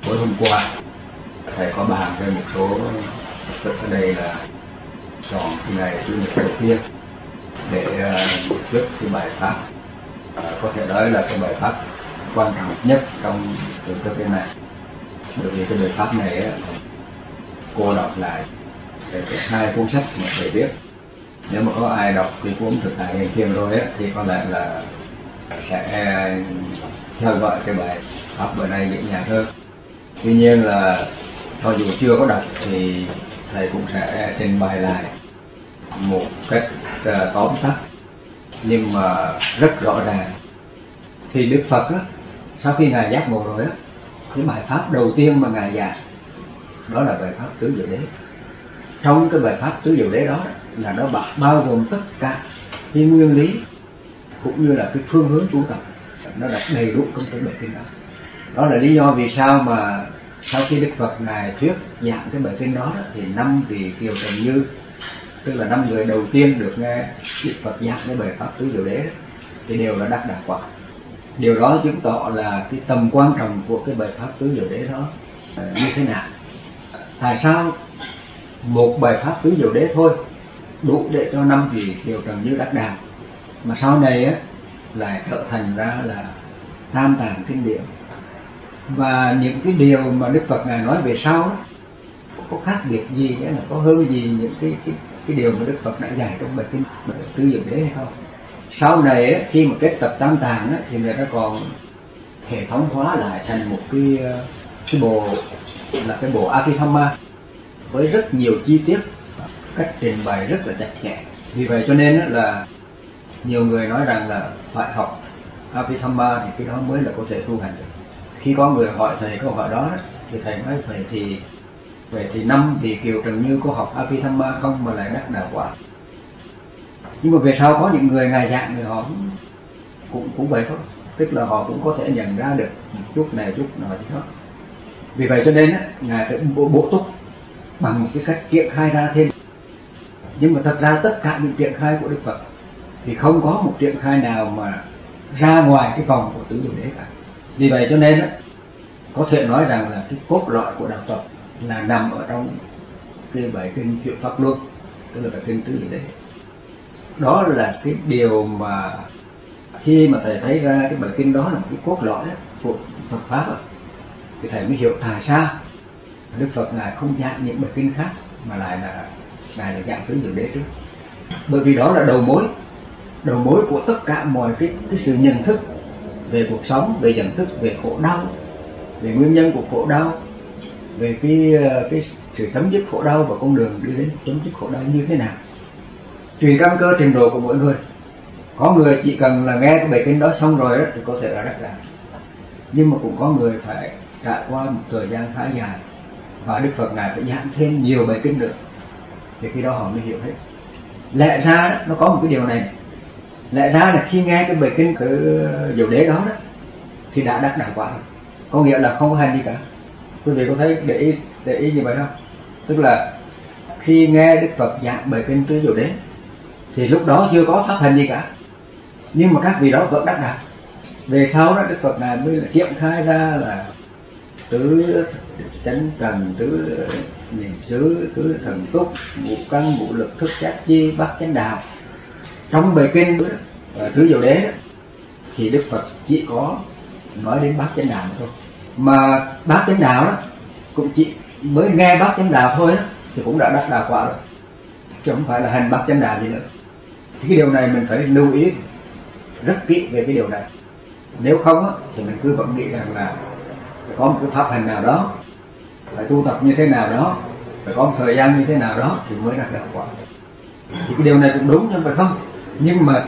Tối hôm qua thầy có bàn với một số Phật ở đây là chọn cái ngày Chủ nhật đầu tiên để viết cái bài pháp, có thể nói là cái bài pháp quan trọng nhất trong trường cơ cái này. Bởi vì cái bài pháp này cô đọc lại hai cuốn sách mà thầy viết. Nếu mà có ai đọc cái cuốn Thực Tại Hiện Tiền rồi thì có lẽ là sẽ theo dõi cái bài pháp bữa nay dễ dàng hơn. Tuy nhiên là cho dù chưa có đọc thì thầy cũng sẽ trình bày lại một cách tóm tắt nhưng mà rất rõ ràng. Thì Đức Phật sau khi ngài giác ngộ rồi cái bài pháp đầu tiên mà ngài dạy đó là bài pháp tứ diệu đế. Trong cái bài pháp tứ diệu đế đó là nó bao gồm tất cả cái nguyên lý cũng như là cái phương hướng tu tập, nó đã đầy đủ trong cái bài kinh đó. Đó là lý do vì sao mà sau khi Đức Phật ngài thuyết giảng cái bài kinh đó thì 5 vị Kiều Trần Như, tức là 5 người đầu tiên được nghe Đức Phật giảng cái bài pháp tứ diệu đế thì đều là đắc đạo quả. Điều đó chứng tỏ là cái tầm quan trọng của cái bài pháp tứ diệu đế đó như thế nào. Tại sao một bài pháp tứ diệu đế thôi đủ để cho 5 vị Kiều Trần Như đắc đạo, mà sau này lại trở thành ra là tam tạng kinh điển. Và những cái điều mà Đức Phật ngài nói về sau có khác biệt gì, nghĩa là có hơn gì những cái điều mà Đức Phật đã dạy trong bài kinh tứ diệu đế hay không? Sau này khi mà kết tập tam tạng thì người ta còn hệ thống hóa lại thành một cái bộ là cái bộ Abhidhamma với rất nhiều chi tiết, cách trình bày rất là chặt chẽ. Vì vậy cho nên là nhiều người nói rằng là phải học Abhidhamma thì cái đó mới là có thể tu hành được. Khi có người hỏi thầy câu hỏi đó thì thầy nói vậy thì 5 vị Kiều Trần Như có học Abhidhamma không mà lại đắc đạo quả? Nhưng mà về sau có những người ngài dạng người họ cũng vậy thôi, tức là họ cũng có thể nhận ra được một chút này chút nọ gì đó. Vì vậy cho nên ngài phải bổ túc bằng một cái cách triển khai ra thêm. Nhưng mà thật ra tất cả những triển khai của Đức Phật thì không có một triển khai nào mà ra ngoài cái vòng của tứ diệu đế cả. Vì vậy cho nên có thể nói rằng là cái cốt lõi của đạo Phật là nằm ở trong cái bài kinh Chuyển Pháp Luân, tức là bài kinh tứ diệu đế. Đó là cái điều mà khi mà thầy thấy ra cái bài kinh đó là một cái cốt lõi của Phật pháp thì thầy mới hiểu tại sao Đức Phật ngài không giảng những bài kinh khác mà lại là ngài là giảng tứ diệu đế trước. Bởi vì đó là đầu mối của tất cả mọi cái sự nhận thức về cuộc sống, về nhận thức về khổ đau, về nguyên nhân của khổ đau, về cái sự chấm dứt khổ đau và con đường đi đến chấm dứt khổ đau như thế nào. Tùy căn cơ trình độ của mỗi người. Có người chỉ cần là nghe cái bài kinh đó xong rồi thì có thể là đắc đạo. Nhưng mà cũng có người phải trải qua một thời gian khá dài và Đức Phật ngài phải giảng thêm nhiều bài kinh nữa thì khi đó họ mới hiểu hết. Lẽ ra nó có một cái điều này, lẽ ra là khi nghe cái bài kinh của diệu đế đó thì đã đắc đạo quả rồi, có nghĩa là không có hành gì cả. Quý vị có thấy để ý như vậy không? Tức là khi nghe Đức Phật giảng bài kinh tứ diệu đế thì lúc đó chưa có pháp hành gì cả, nhưng mà các vị đó vẫn đắc đạo. Về sau đó Đức Phật này mới là triển khai ra là tứ chánh trần, tứ niệm xứ, tứ thần túc, ngũ căn ngũ lực, thức giác chi, bát chánh đạo. Trong bài kinh tứ diệu đế thì Đức Phật chỉ có nói đến bát chánh đạo thôi, mà bát chánh đạo đó cũng chỉ mới nghe bát chánh đạo thôi thì cũng đã đắc đạo quả rồi, chứ không phải là hành bát chánh đạo gì nữa. Thì cái điều này mình phải lưu ý rất kỹ về cái điều này. Nếu không thì mình cứ vẫn nghĩ rằng là phải có một cái pháp hành nào đó, phải tu tập như thế nào đó, phải có một thời gian như thế nào đó thì mới đạt đạo quả. Thì cái điều này cũng đúng nhưng phải không? Nhưng mà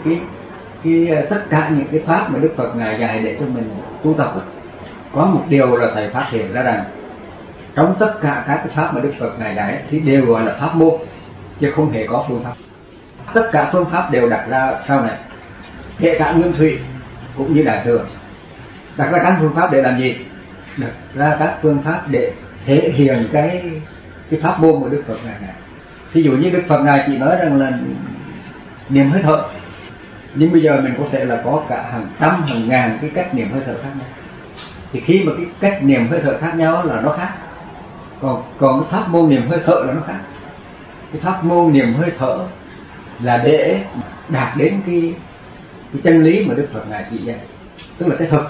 tất cả những cái pháp mà Đức Phật ngài dạy để cho mình tu tập có một điều là thầy phát hiện ra rằng trong tất cả các cái pháp mà Đức Phật ngài dạy thì đều gọi là pháp môn chứ không hề có phương pháp. Tất cả phương pháp đều đặt ra sau này, kể cả Nguyên Thủy cũng như Đại Thừa, đặt ra các phương pháp để làm gì? Đặt ra các phương pháp để thể hiện cái pháp môn của Đức Phật ngài này. Ví dụ như Đức Phật ngài chỉ nói rằng là niệm hơi thở, nhưng bây giờ mình có thể là có cả hàng trăm hàng ngàn cái cách niệm hơi thở khác nhau. thì khi mà cái cách niệm hơi thở khác nhau là nó khác. Còn cái pháp môn niệm hơi thở là nó khác. Cái pháp môn niệm hơi thở là để đạt đến cái chân lý mà Đức Phật ngài chỉ dạy, tức là cái thực.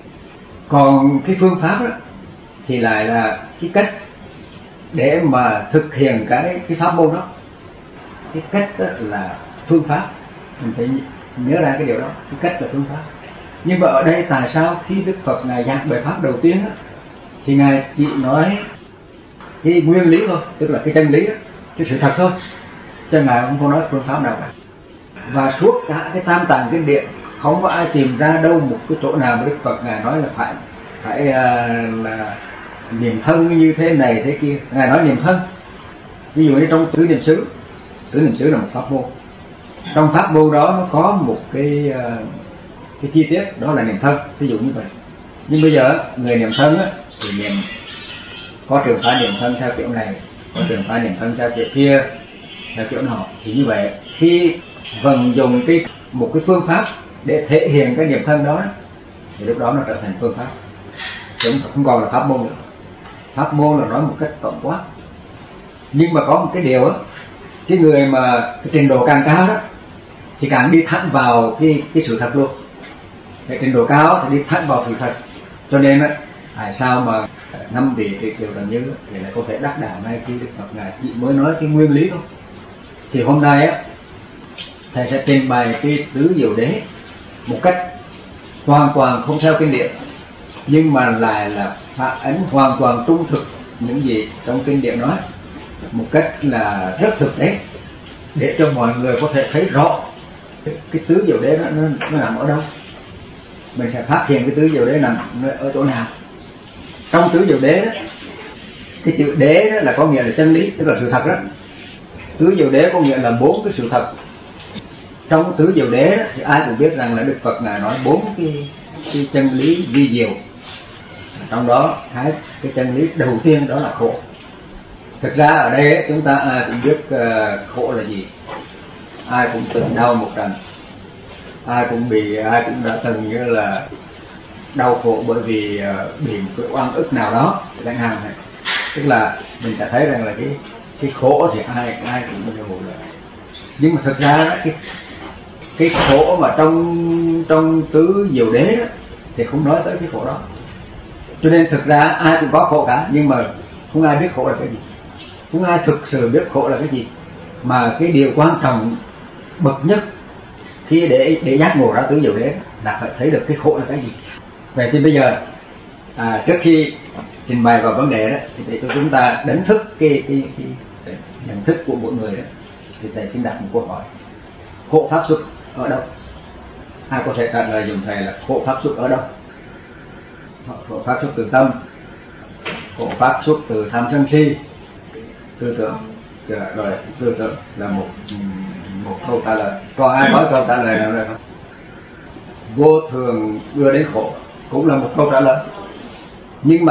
Còn cái phương pháp đó thì lại là cái cách để mà thực hiện cái pháp môn đó. Cái cách đó là phương pháp, mình phải nhớ ra cái điều đó. Cái cách là phương pháp. Nhưng mà ở đây tại sao khi Đức Phật ngài giảng bài pháp đầu tiên đó, thì ngài chỉ nói cái nguyên lý thôi, tức là cái chân lý đó, cái sự thật thôi, chứ ngài không có nói phương pháp nào cả. Và suốt cả cái tam tạng kinh điển không có ai tìm ra đâu một cái chỗ nào mà Đức Phật ngài nói là phải là niệm thân như thế này thế kia. Ngài nói niệm thân. Ví dụ như trong tứ niệm xứ là một pháp môn. Trong pháp môn đó nó có một cái chi tiết đó là niệm thân, ví dụ như vậy. Nhưng bây giờ người niệm thân á, thì niệm có trường phái niệm thân theo kiểu này, có trường phái niệm thân theo kiểu kia, theo kiểu nọ. Thì như vậy khi vận dụng một cái phương pháp để thể hiện cái niệm thân đó, thì lúc đó nó trở thành phương pháp, chứ không còn là pháp môn nữa. Pháp môn là nói một cách tổng quát. Nhưng mà có một cái điều á, cái người mà cái trình độ càng cao đó thì càng đi thẳng vào cái sự thật luôn. Cái trình độ cao thì đi thẳng vào sự thật. Cho nên á, tại sao mà năm vị Triều Trần Như thì lại có thể đắc đạo ngay khi Đức Phật ngài chỉ mới nói cái nguyên lý thôi. Thì hôm nay á, thầy sẽ trình bày cái tứ diệu đế một cách hoàn toàn không theo kinh điển, nhưng mà lại là phản ánh hoàn toàn trung thực những gì trong kinh điển nói, một cách là rất thực tế, để cho mọi người có thể thấy rõ cái tứ diệu đế nó nằm ở đâu. Mình sẽ phát hiện cái tứ diệu đế nằm ở chỗ nào. Trong tứ diệu đế đó, cái chữ đế đó là có nghĩa là chân lý, tức là sự thật đó. Tứ diệu đế có nghĩa là 4 cái sự thật. Trong tứ diệu đế đó, thì ai cũng biết rằng là Đức Phật ngài nói 4 cái chân lý vi diệu. Trong đó cái chân lý đầu tiên đó là khổ. Thực ra ở đây chúng ta ai cũng biết khổ là gì. Ai cũng từng đau một trận, ai cũng đã từng như là đau khổ bởi vì bị một cái oan ức nào đó chẳng hạn này. Tức là mình sẽ thấy rằng là cái khổ thì ai cũng đều là. Nhưng mà thực ra cái khổ mà trong tứ diệu đế đó, thì không nói tới cái khổ đó. Cho nên thực ra ai cũng có khổ cả, nhưng mà không ai biết khổ là cái gì, không ai thực sự biết khổ là cái gì. Mà cái điều quan trọng bậc nhất khi để giác ngộ ra tứ diệu đế là phải thấy được cái khổ là cái gì. Vậy thì bây giờ trước khi trình bày vào vấn đề đó, thì để cho chúng ta đánh thức cái nhận thức của mỗi người đó, thì thầy xin đặt một câu hỏi: khổ pháp xuất ở đâu? Ai có thể trả lời dùm thầy là khổ pháp xuất ở đâu? Khổ pháp xuất từ tâm, khổ pháp xuất từ tham sân si, tư tưởng. Rồi tư tưởng là một câu trả lời. Còn ai có câu trả lời nào nữa không? Vô thường đưa đến khổ cũng là một câu trả lời. Nhưng mà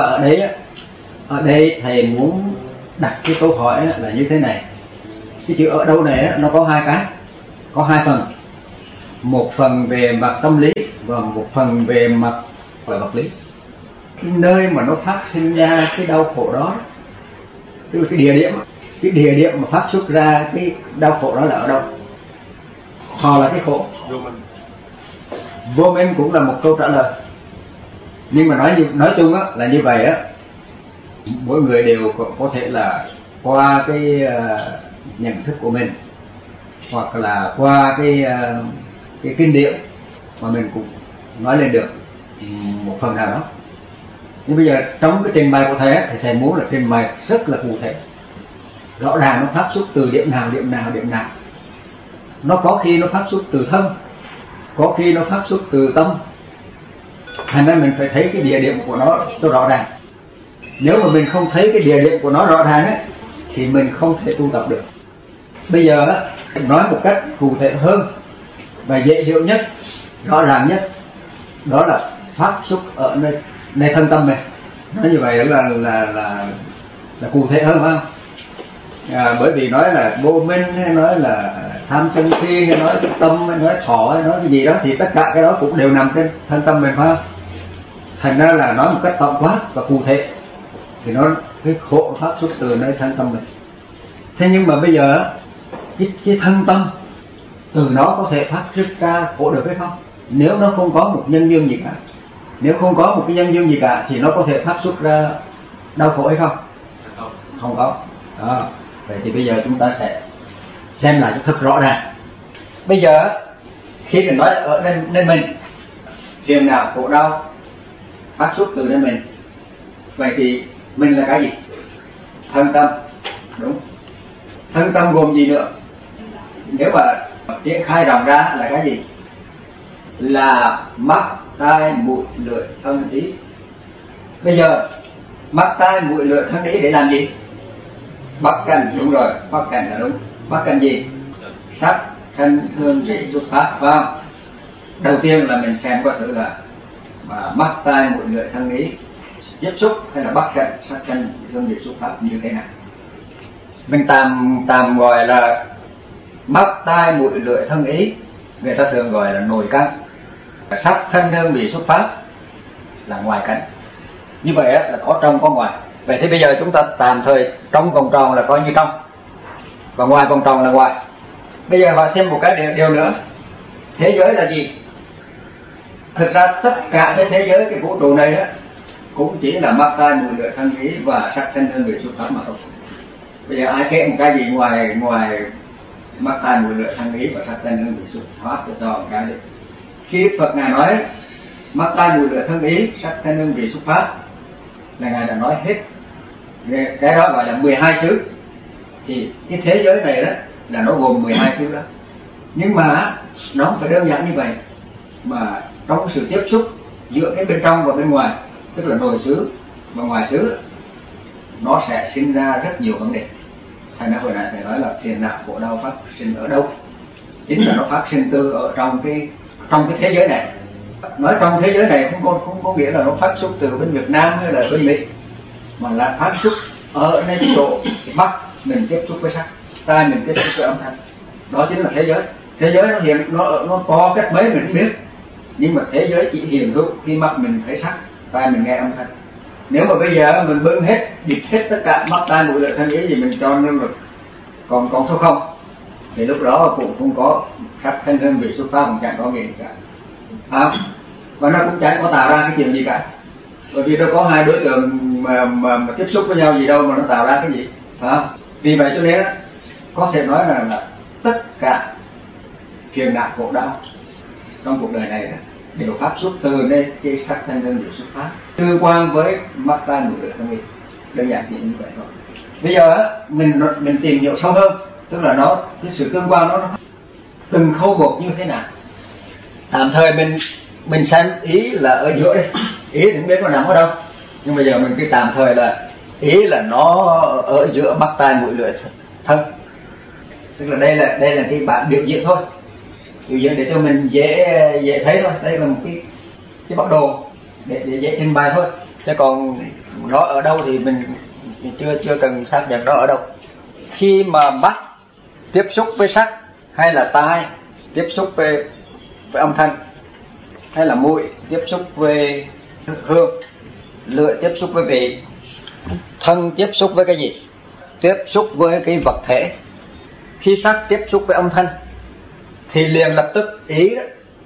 ở đây thầy muốn đặt cái câu hỏi là như thế này. Cái chữ ở đâu này nó có hai phần. Một phần về mặt tâm lý và một phần về mặt vật lý. Cái nơi mà nó phát sinh ra cái đau khổ đó, tức là cái địa điểm mà phát xuất ra cái đau khổ đó là ở đâu? Họ là cái khổ. Vô minh cũng là một câu trả lời. Nhưng mà nói chung á, là như vậy á, mỗi người đều có thể là qua cái nhận thức của mình, hoặc là qua cái kinh điển mà mình cũng nói lên được một phần nào đó. Nhưng bây giờ trong cái trình bày của thầy thì thầy muốn là trình bày rất là cụ thể, rõ ràng nó phát xuất từ điểm nào. Nó có khi nó phát xuất từ thân, có khi nó phát xuất từ tâm. Thành ra mình phải thấy cái địa điểm của nó cho rõ ràng. Nếu mà mình không thấy cái địa điểm của nó rõ ràng ấy, thì mình không thể tu tập được. Bây giờ nói một cách cụ thể hơn và dễ hiểu nhất, rõ ràng nhất, đó là phát xuất ở nơi thân tâm này. Nói như vậy là cụ thể hơn, phải không? Bởi vì nói là vô minh, hay nói là tham sân si, hay nói tâm, hay nói thọ, hay nói cái gì đó, thì tất cả cái đó cũng đều nằm trên thân tâm mình, phải không? Thành ra là nói một cách tổng quát và cụ thể thì nó cái khổ phát xuất từ nơi thân tâm mình. Thế nhưng mà bây giờ cái thân tâm từ nó có thể phát xuất ra khổ được hay không? Nếu nó không có một nhân duyên gì cả, nếu không có một cái nhân duyên gì cả thì nó có thể phát xuất ra đau khổ hay không? Không có. Đó. Vậy thì bây giờ chúng ta sẽ xem lại cho thật rõ ràng. Bây giờ khi mình nói ở nên mình, phiền não khổ đau phát xuất từ nên mình, vậy thì mình là cái gì? Thân tâm, đúng. Thân tâm gồm gì nữa? Nếu mà triển khai rộng ra là cái gì? Là mắt, tai, mũi, lưỡi, thân, ý. Bây giờ mắt, tai, mũi, lưỡi, thân, ý để làm gì? Bắt cảnh, đúng rồi, bắt cảnh là đúng. Bắt cảnh gì? Sắc, thân, hương, vị, xúc, pháp, phải không? Đầu tiên là mình xem qua thử là mắt, tai, mũi, lưỡi, thân, ý tiếp xúc hay là bắt cảnh, sắc, thân, hương, vị, xúc, pháp như thế nào? Mình tạm gọi là mắt, tai, mũi, lưỡi, thân, ý, người ta thường gọi là nội căn. Sắc, thân, hương, vị, xúc, pháp là ngoài căn. Như vậy là có trong có ngoài. Vậy thì bây giờ chúng ta tạm thời trong vòng tròn là coi như trong, và ngoài vòng tròn là ngoài. Bây giờ hỏi thêm một cái điều nữa. Thế giới là gì? Thực ra tất cả cái thế giới, cái vũ trụ này đó, cũng chỉ là mắt, tai, mũi, lưỡi, thân, ý và sắc, thân, hương, vị, xúc, pháp mà thôi. Bây giờ ai kể một cái gì ngoài mắt, tai, mũi, lưỡi, thân, ý và sắc, thân, hương, vị, xúc, pháp cho một cái đi. Khi Đức Phật Ngài nói mắt, tai, mũi, lưỡi, thân, ý, sắc, thân, hương, vị, xúc, pháp là Ngài đã nói hết. Cái đó gọi là 12 xứ. Thì cái thế giới này đó là nó gồm 12 xứ đó. Nhưng mà nó không phải đơn giản như vậy, mà trong sự tiếp xúc giữa cái bên trong và bên ngoài, tức là nội xứ và ngoài xứ, nó sẽ sinh ra rất nhiều vấn đề. Thành ra hồi nãy thầy nói là phiền não khổ đau phát sinh ở đâu? Chính là nó phát sinh từ ở trong cái thế giới này. Nói trong thế giới này không có nghĩa là nó phát xuất từ bên Việt Nam hay là bên Mỹ, mà là phát xuất ở nơi chỗ mắt mình tiếp xúc với sắc, tai mình tiếp xúc với âm thanh. Đó chính là thế giới. Thế giới nó hiện nó to cách mấy mình không biết, nhưng mà thế giới chỉ hiện hữu khi mắt mình thấy sắc, tai mình nghe âm thanh. Nếu mà bây giờ mình bưng hết, bịt hết tất cả mắt, tai, mũi, lưỡi, thân, ý gì mình cho nên còn số không, thì lúc đó cũng không có sắc, thân, hương, vị, xúc, pháp, cũng chẳng có gì cả. Và nó cũng chẳng có tạo ra cái chuyện gì cả, bởi vì đâu có hai đối tượng mà tiếp xúc với nhau gì đâu mà nó tạo ra cái gì. Vì vậy cho nên có thể nói là tất cả phiền não khổ đau trong cuộc đời này đều phát xuất từ nơi cái sắc, thân, hương, vị, xúc, pháp, tương quan với mắt, tai, mũi, lưỡi, thân, ý. Đơn giản chỉ như vậy thôi. Bây giờ mình tìm hiểu sâu hơn, tức là cái sự tương quan nó từng khâu một như thế nào. Tạm thời mình xem ý là ở giữa đây, ý thì không biết nó nằm ở đâu, nhưng bây giờ mình cứ tạm thời là ý là nó ở giữa mắt, tai, mũi, lưỡi, thân. Tức là đây là cái bản biểu diễn thôi, biểu diễn để cho mình dễ thấy thôi. Đây là một cái bản đồ để dễ trình bày thôi, chứ còn nó ở đâu thì mình chưa cần xác nhận nó ở đâu. Khi mà mắt tiếp xúc với sắc, hay là tai tiếp xúc với âm thanh, hay là mũi tiếp xúc với hương, lưỡi tiếp xúc với vị, thân tiếp xúc với cái gì? Tiếp xúc với cái vật thể. Khi sắc tiếp xúc với âm thanh thì liền lập tức ý đó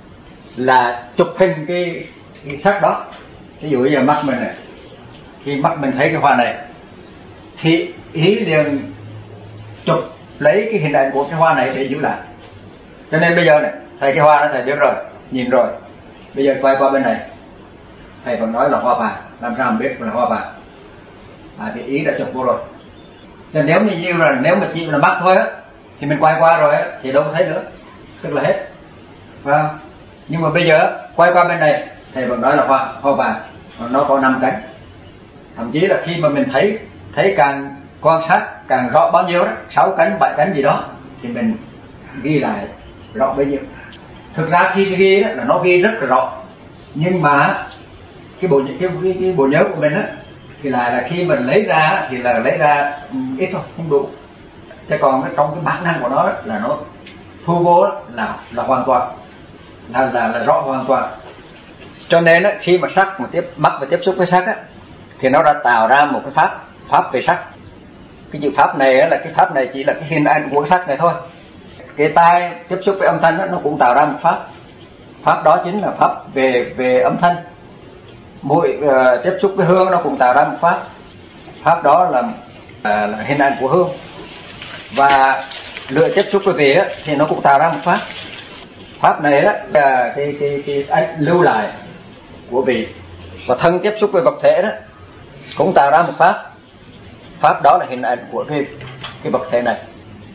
là chụp hình cái sắc đó. Ví dụ bây giờ mắt mình này, khi mắt mình thấy cái hoa này thì ý liền chụp lấy cái hình ảnh của cái hoa này để giữ lại. Cho nên bây giờ này, thầy cái hoa đó thầy biết rồi, nhìn rồi. Bây giờ quay qua bên này, thầy vẫn nói là hoa vàng, làm sao mà biết là hoa vàng? Thì ý đã chụp vô rồi. Cho nếu mà chỉ là mắt thôi á, thì mình quay qua rồi á, thì đâu có thấy nữa, tức là hết, phải không? Nhưng mà bây giờ quay qua bên này, thầy vẫn nói là hoa vàng, nó có 5 cánh. Thậm chí là khi mà mình thấy càng quan sát càng rõ bao nhiêu đó, 6 cánh, 7 cánh gì đó, thì mình ghi lại rõ bấy nhiêu. Thực ra khi ghi đó là nó ghi rất là rõ, nhưng mà cái bộ nhớ của mình á thì là khi mình lấy ra thì là lấy ra ít thôi, không đủ. Chứ còn trong cái bản năng của nó là nó thu vô là hoàn toàn, là rõ hoàn toàn. Cho nên á, khi mà sắc mà mắt và tiếp xúc với sắc á, thì nó đã tạo ra một cái pháp về sắc. Cái chữ pháp này á, là cái pháp này chỉ là cái hình ảnh của sắc này thôi. Cái tai tiếp xúc với âm thanh á, nó cũng tạo ra một pháp đó chính là pháp về âm thanh. Mũi tiếp xúc với hương nó cũng tạo ra một pháp đó là hình ảnh của hương. Và lưỡi tiếp xúc với vị á, thì nó cũng tạo ra một pháp này đó là cái lưu lại của vị. Và thân tiếp xúc với vật thể đó cũng tạo ra một pháp đó là hình ảnh của cái vật thể này.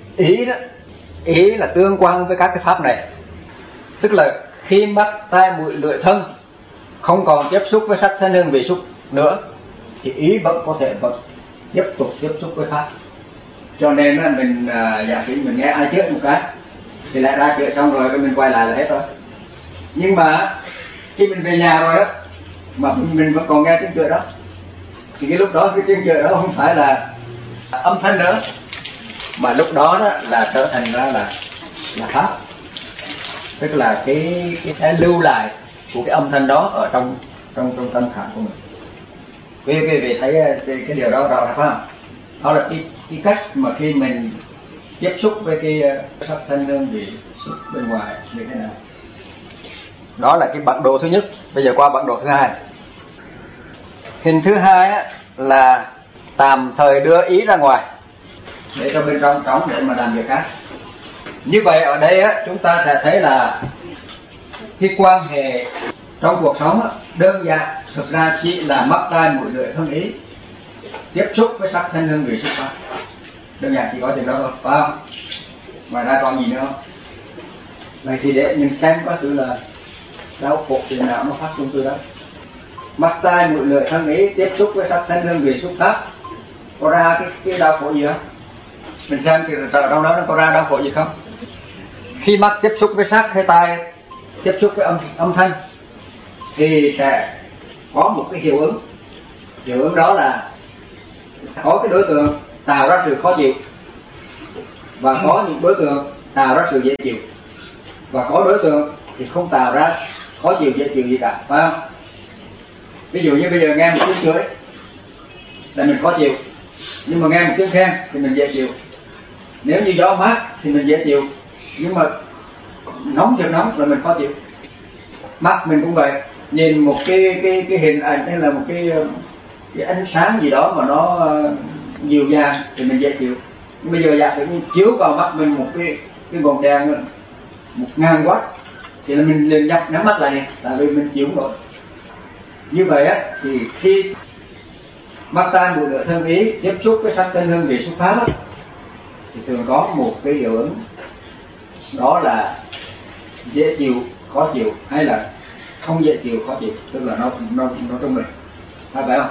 Ý là tương quan với các cái pháp này, tức là khi mắt tai mũi lưỡi thân không còn tiếp xúc với sắc thanh hương vị xúc nữa thì ý vẫn có thể tiếp tục tiếp xúc với pháp. Cho nên là mình giả sử mình nghe ai chữa một cái thì lại ra chữa xong rồi mình quay lại là hết rồi. Nhưng mà khi mình về nhà rồi đó mà mình vẫn còn nghe tiếng chữa đó thì cái lúc đó cái tiếng chữa đó không phải là âm thanh nữa, mà lúc đó là trở thành ra là pháp, tức là cái lưu lại của cái âm thanh đó ở trong tâm khảm của mình. Vì thấy cái điều đó rõ ràng phải không? Đó là cái cách mà khi mình tiếp xúc với cái sắc thanh hương vị xúc bên ngoài như thế nào. Đó là cái bản đồ thứ nhất. Bây giờ qua bản đồ thứ hai. Hình thứ hai á, là tạm thời đưa ý ra ngoài để cho bên trong trống để mà làm việc khác. Như vậy ở đây á, chúng ta sẽ thấy là cái quan hệ trong cuộc sống á, đơn giản thực ra chỉ là mắt tai mũi lưỡi thân ý tiếp xúc với sắc thanh hương vị xúc pháp. Đơn giản chỉ có chừng đó thôi, phải không? Ngoài ra còn gì nữa không? Vậy thì để mình xem có thứ là đau khổ thì nào nó phát sinh từ đó. Mắt tai mũi lưỡi thân ý tiếp xúc với sắc thanh hương vị xúc pháp, có ra cái đau khổ gì không? Mình xem thì trong đó nó có ra đau khổ gì không? Khi mắt tiếp xúc với sắc hay tai tiếp xúc với âm thanh thì sẽ có một cái hiệu ứng. Hiệu ứng đó là có cái đối tượng tạo ra sự khó chịu, và có những đối tượng tạo ra sự dễ chịu, và có đối tượng thì không tạo ra khó chịu dễ chịu gì cả, phải không? Ví dụ như bây giờ nghe một tiếng chửi là mình khó chịu, nhưng mà nghe một tiếng khen thì mình dễ chịu. Nếu như gió mát thì mình dễ chịu, nhưng mà nóng chừng nóng là mình khó chịu. Mắt mình cũng vậy, nhìn một cái hình ảnh hay là một cái ánh sáng gì đó mà nó dịu dàng thì mình dễ chịu. Nhưng bây giờ giả sử như chiếu vào mắt mình một cái vòng đèn 1000W thì là mình liền nhắm mắt lại, tại vì mình chịu không nổi. Như vậy á thì khi mắt tai mũi lưỡi thân ý tiếp xúc với sắc thanh hương vị xúc pháp á, thì thường có một cái hiệu ứng, đó là dễ chịu khó chịu hay là không dễ chịu khó chịu, tức là nó trung bình, phải không?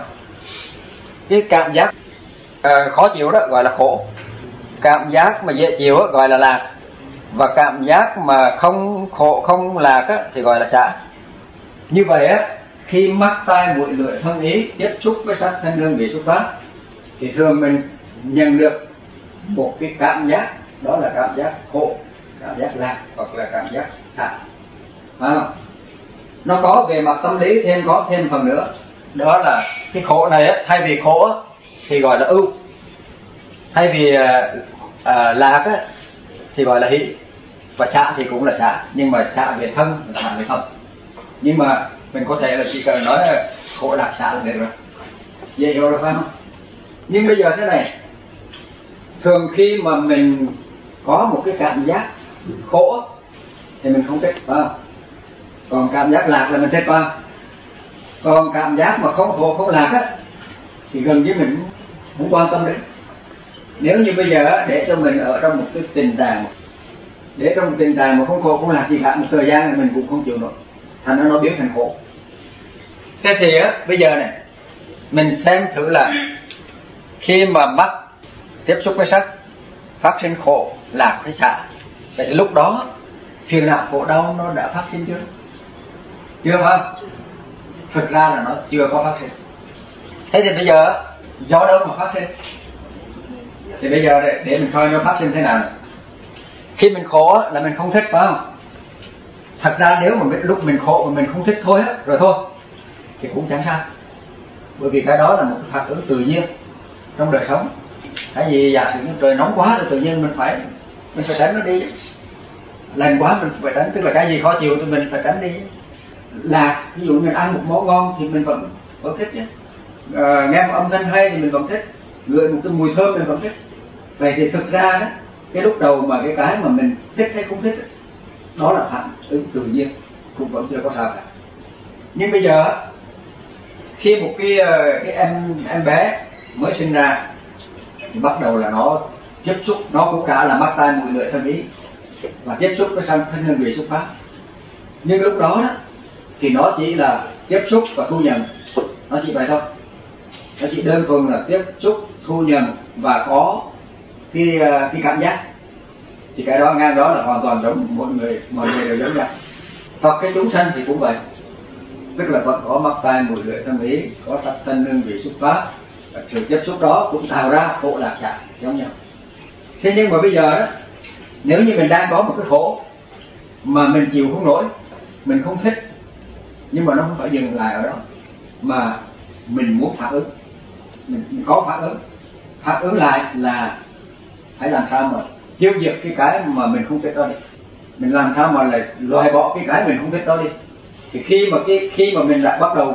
Cái cảm giác khó chịu đó gọi là khổ, cảm giác mà dễ chịu đó gọi là lạc, và cảm giác mà không khổ không lạc á, thì gọi là xả. Như vậy á, khi mắt tai mũi lưỡi thân ý tiếp xúc với sắc thanh hương vị xúc pháp thì thường mình nhận được một cái cảm giác, đó là cảm giác khổ, cảm giác lạc hoặc là cảm giác xả, phải không? Nó có về mặt tâm lý có thêm phần nữa, đó là cái khổ này á, thay vì khổ á, thì gọi là ưu, thay vì lạc á, thì gọi là hỷ, và xả thì cũng là xả, nhưng mà xả về thân và xả về tâm. Nhưng mà mình có thể là chỉ cần nói là khổ lạc xả là được rồi, dễ hiểu rồi phải không? Nhưng bây giờ thế này, thường khi mà mình có một cái cảm giác khổ thì mình không thích, phải không? Còn cảm giác lạc là mình thích, phải không? Còn cảm giác mà không khổ không lạc á thì gần như mình không quan tâm đến. Nếu như bây giờ để cho mình ở trong một cái tình trạng, để trong một tình trạng mà không khổ không lạc gì cả một thời gian thì mình cũng không chịu nổi, thành ra nó biến thành khổ. Thế thì á, bây giờ này mình xem thử là khi mà mắt tiếp xúc với sắc phát sinh khổ lạc hay xả, vậy lúc đó phiền não khổ đau nó đã phát sinh chưa? Chưa phải không? Thực ra là nó chưa có phát sinh. Thế thì bây giờ do đâu mà phát sinh? Thì bây giờ để mình coi nó phát sinh thế nào này. Khi mình khổ là mình không thích, phải không? Thật ra nếu mà lúc mình khổ mà mình không thích thôi á, rồi thôi thì cũng chẳng sao, bởi vì cái đó là một cái phản ứng tự nhiên trong đời sống. Cái gì giả sử như trời nóng quá thì tự nhiên mình phải tránh nó đi, lạnh quá mình phải tránh, tức là cái gì khó chịu thì mình phải tránh đi. Là ví dụ mình ăn một món ngon thì mình vẫn thích chứ, nghe một âm thanh hay thì mình vẫn thích, ngửi một cái mùi thơm mình vẫn thích. Vậy thì thực ra đó, cái lúc đầu mà cái mà mình thích hay không thích đó là phản ứng tự nhiên, cũng vẫn chưa có sao cả. Nhưng bây giờ khi một cái em bé mới sinh ra thì bắt đầu là nó tiếp xúc, nó cũng cả là mắt tai mũi lưỡi thân ý và tiếp xúc với thân hương vị xúc pháp. Nhưng lúc đó thì nó chỉ là tiếp xúc và thu nhận, nó chỉ vậy thôi, nó chỉ đơn thuần là tiếp xúc, thu nhận và có cái cảm giác. Thì cái đó ngang đó là hoàn toàn giống mọi người đều giống nhau. Hoặc cái chúng sanh thì cũng vậy, tức là vẫn có mắt tai mũi lưỡi thân ý, có thân hương vị xúc pháp, sự tiếp xúc đó cũng tạo ra khổ lạc xả giống nhau. Thế nhưng mà bây giờ đó, nếu như mình đang có một cái khổ mà mình chịu không nổi, mình không thích, nhưng mà nó không phải dừng lại ở đó, mà mình muốn phản ứng, mình có phản ứng lại là phải làm sao mà tiêu diệt cái mà mình không thích đó đi, mình làm sao mà lại loại bỏ cái mình không thích đó đi. Thì khi mà mình lại bắt đầu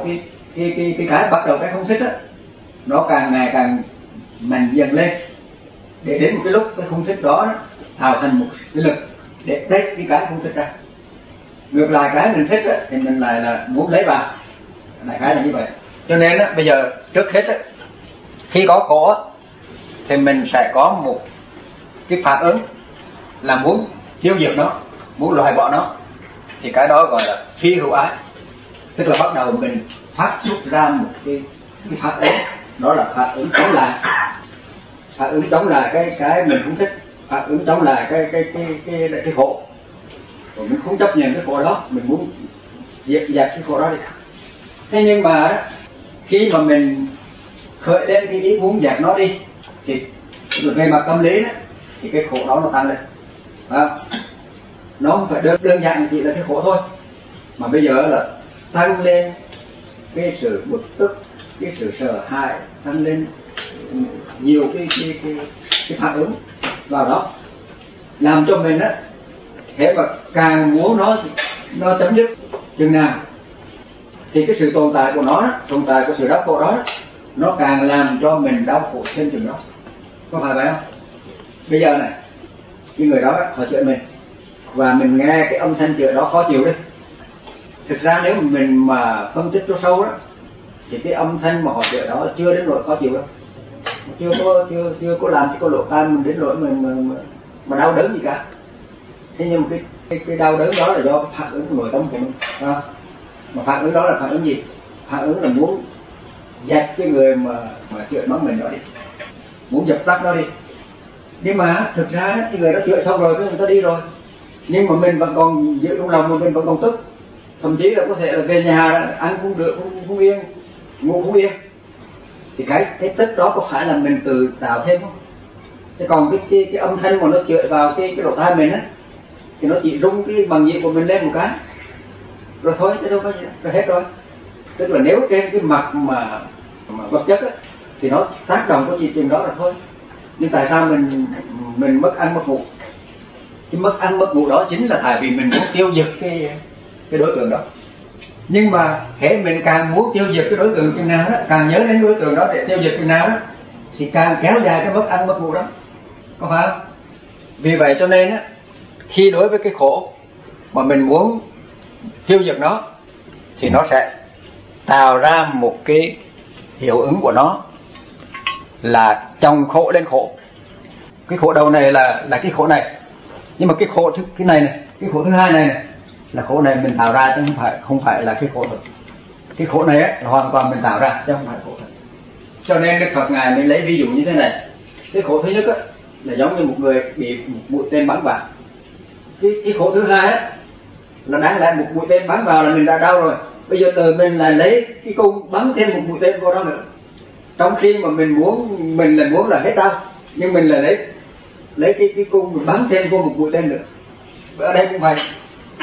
cái bắt đầu cái không thích á, nó càng ngày càng mạnh dần lên, để đến một cái lúc cái không thích đó tạo thành một cái lực để đẩy cái không thích ra. Ngược lại cái mình thích á, thì mình lại là muốn lấy vào, đại khái là như vậy. Cho nên á, bây giờ trước hết á, khi có khổ á, thì mình sẽ có một cái phản ứng là muốn tiêu diệt nó, muốn loại bỏ nó. Thì cái đó gọi là phi hữu ái, tức là bắt đầu mình phát xuất ra một cái phản ứng, đó là phản ứng chống lại, phản ứng chống lại cái mình không thích, phản ứng chống lại cái khổ. Rồi mình không chấp nhận cái khổ đó, mình muốn dẹp cái khổ đó đi. Thế nhưng mà khi mà mình khởi lên cái ý muốn dẹp nó đi, thì về mặt tâm lý đó, thì cái khổ đó nó tăng lên. Nó không phải đơn giản chỉ là cái khổ thôi, mà bây giờ là tăng lên cái sự bực tức, cái sự sợ hãi, tăng lên nhiều cái phản ứng vào đó, làm cho mình á, thế mà càng muốn nó chấm dứt chừng nào thì cái sự tồn tại của nó, tồn tại của sự đau khổ đó, nó càng làm cho mình đau khổ thêm chừng đó. Có phải vậy không? Bây giờ này, cái người đó họ chửi mình và mình nghe cái âm thanh chửi đó khó chịu đi. Thực ra nếu mình mà phân tích cho sâu đó, thì cái âm thanh mà họ chửi đó chưa đến nỗi khó chịu đâu, chưa có làm cho cái lỗ tai mình đến nỗi mà đau đớn gì cả. Thế nhưng mà cái đau đớn đó là do cái phản ứng nội tâm của mình. Mà phản ứng đó là phản ứng gì? Phản ứng là muốn dẹp cái người mà chửi mắng mình đó đi, muốn dập tắt nó đi. Nhưng mà thực ra cái người đó chửi xong rồi người ta đi rồi, nhưng mà mình vẫn còn giữ trong lòng, mà mình vẫn còn tức, thậm chí là có thể là về nhà ăn không được, không yên, ngủ không yên. Thì cái tức đó có phải là mình tự tạo thêm không? Chứ còn cái âm thanh mà nó chửi vào cái lỗ tai mình á, thì nó chỉ rung cái bằng nhĩ của mình lên một cái rồi thôi, chứ đâu có gì, rồi hết rồi. Tức là nếu trên cái mặt mà vật chất á, thì nó tác động có gì chừng đó là thôi. Nhưng tại sao mình mất ăn mất ngủ? Cái mất ăn mất ngủ đó chính là tại vì mình muốn tiêu diệt cái đối tượng đó. Nhưng mà hễ mình càng muốn tiêu diệt cái đối tượng chừng nào đó, càng nhớ đến đối tượng đó để tiêu diệt chừng nào đó, thì càng kéo dài cái mất ăn mất ngủ đó. Có phải không? Vì vậy cho nên á, khi đối với cái khổ mà mình muốn tiêu diệt nó, thì nó sẽ tạo ra một cái hiệu ứng của nó là chồng khổ lên khổ. Cái khổ đầu này là cái khổ này, nhưng mà cái khổ cái này này, cái khổ thứ hai này là khổ này mình tạo ra chứ không phải là cái khổ thật. Cái khổ này là hoàn toàn mình tạo ra chứ không phải khổ thật. Cho nên Đức Phật ngài mới lấy ví dụ như thế này. Cái khổ thứ nhất là giống như một người bị một mũi tên bắn vào. Cái khổ thứ hai là đáng lẽ một mũi tên bắn vào là mình đã đau rồi, bây giờ từ mình lại lấy cái cung bắn thêm một mũi tên vô đó nữa. Trong khi mà mình muốn là hết đau, nhưng mình lại lấy cái cung mình bắn thêm vô một mũi tên nữa. Ở đây cũng vậy,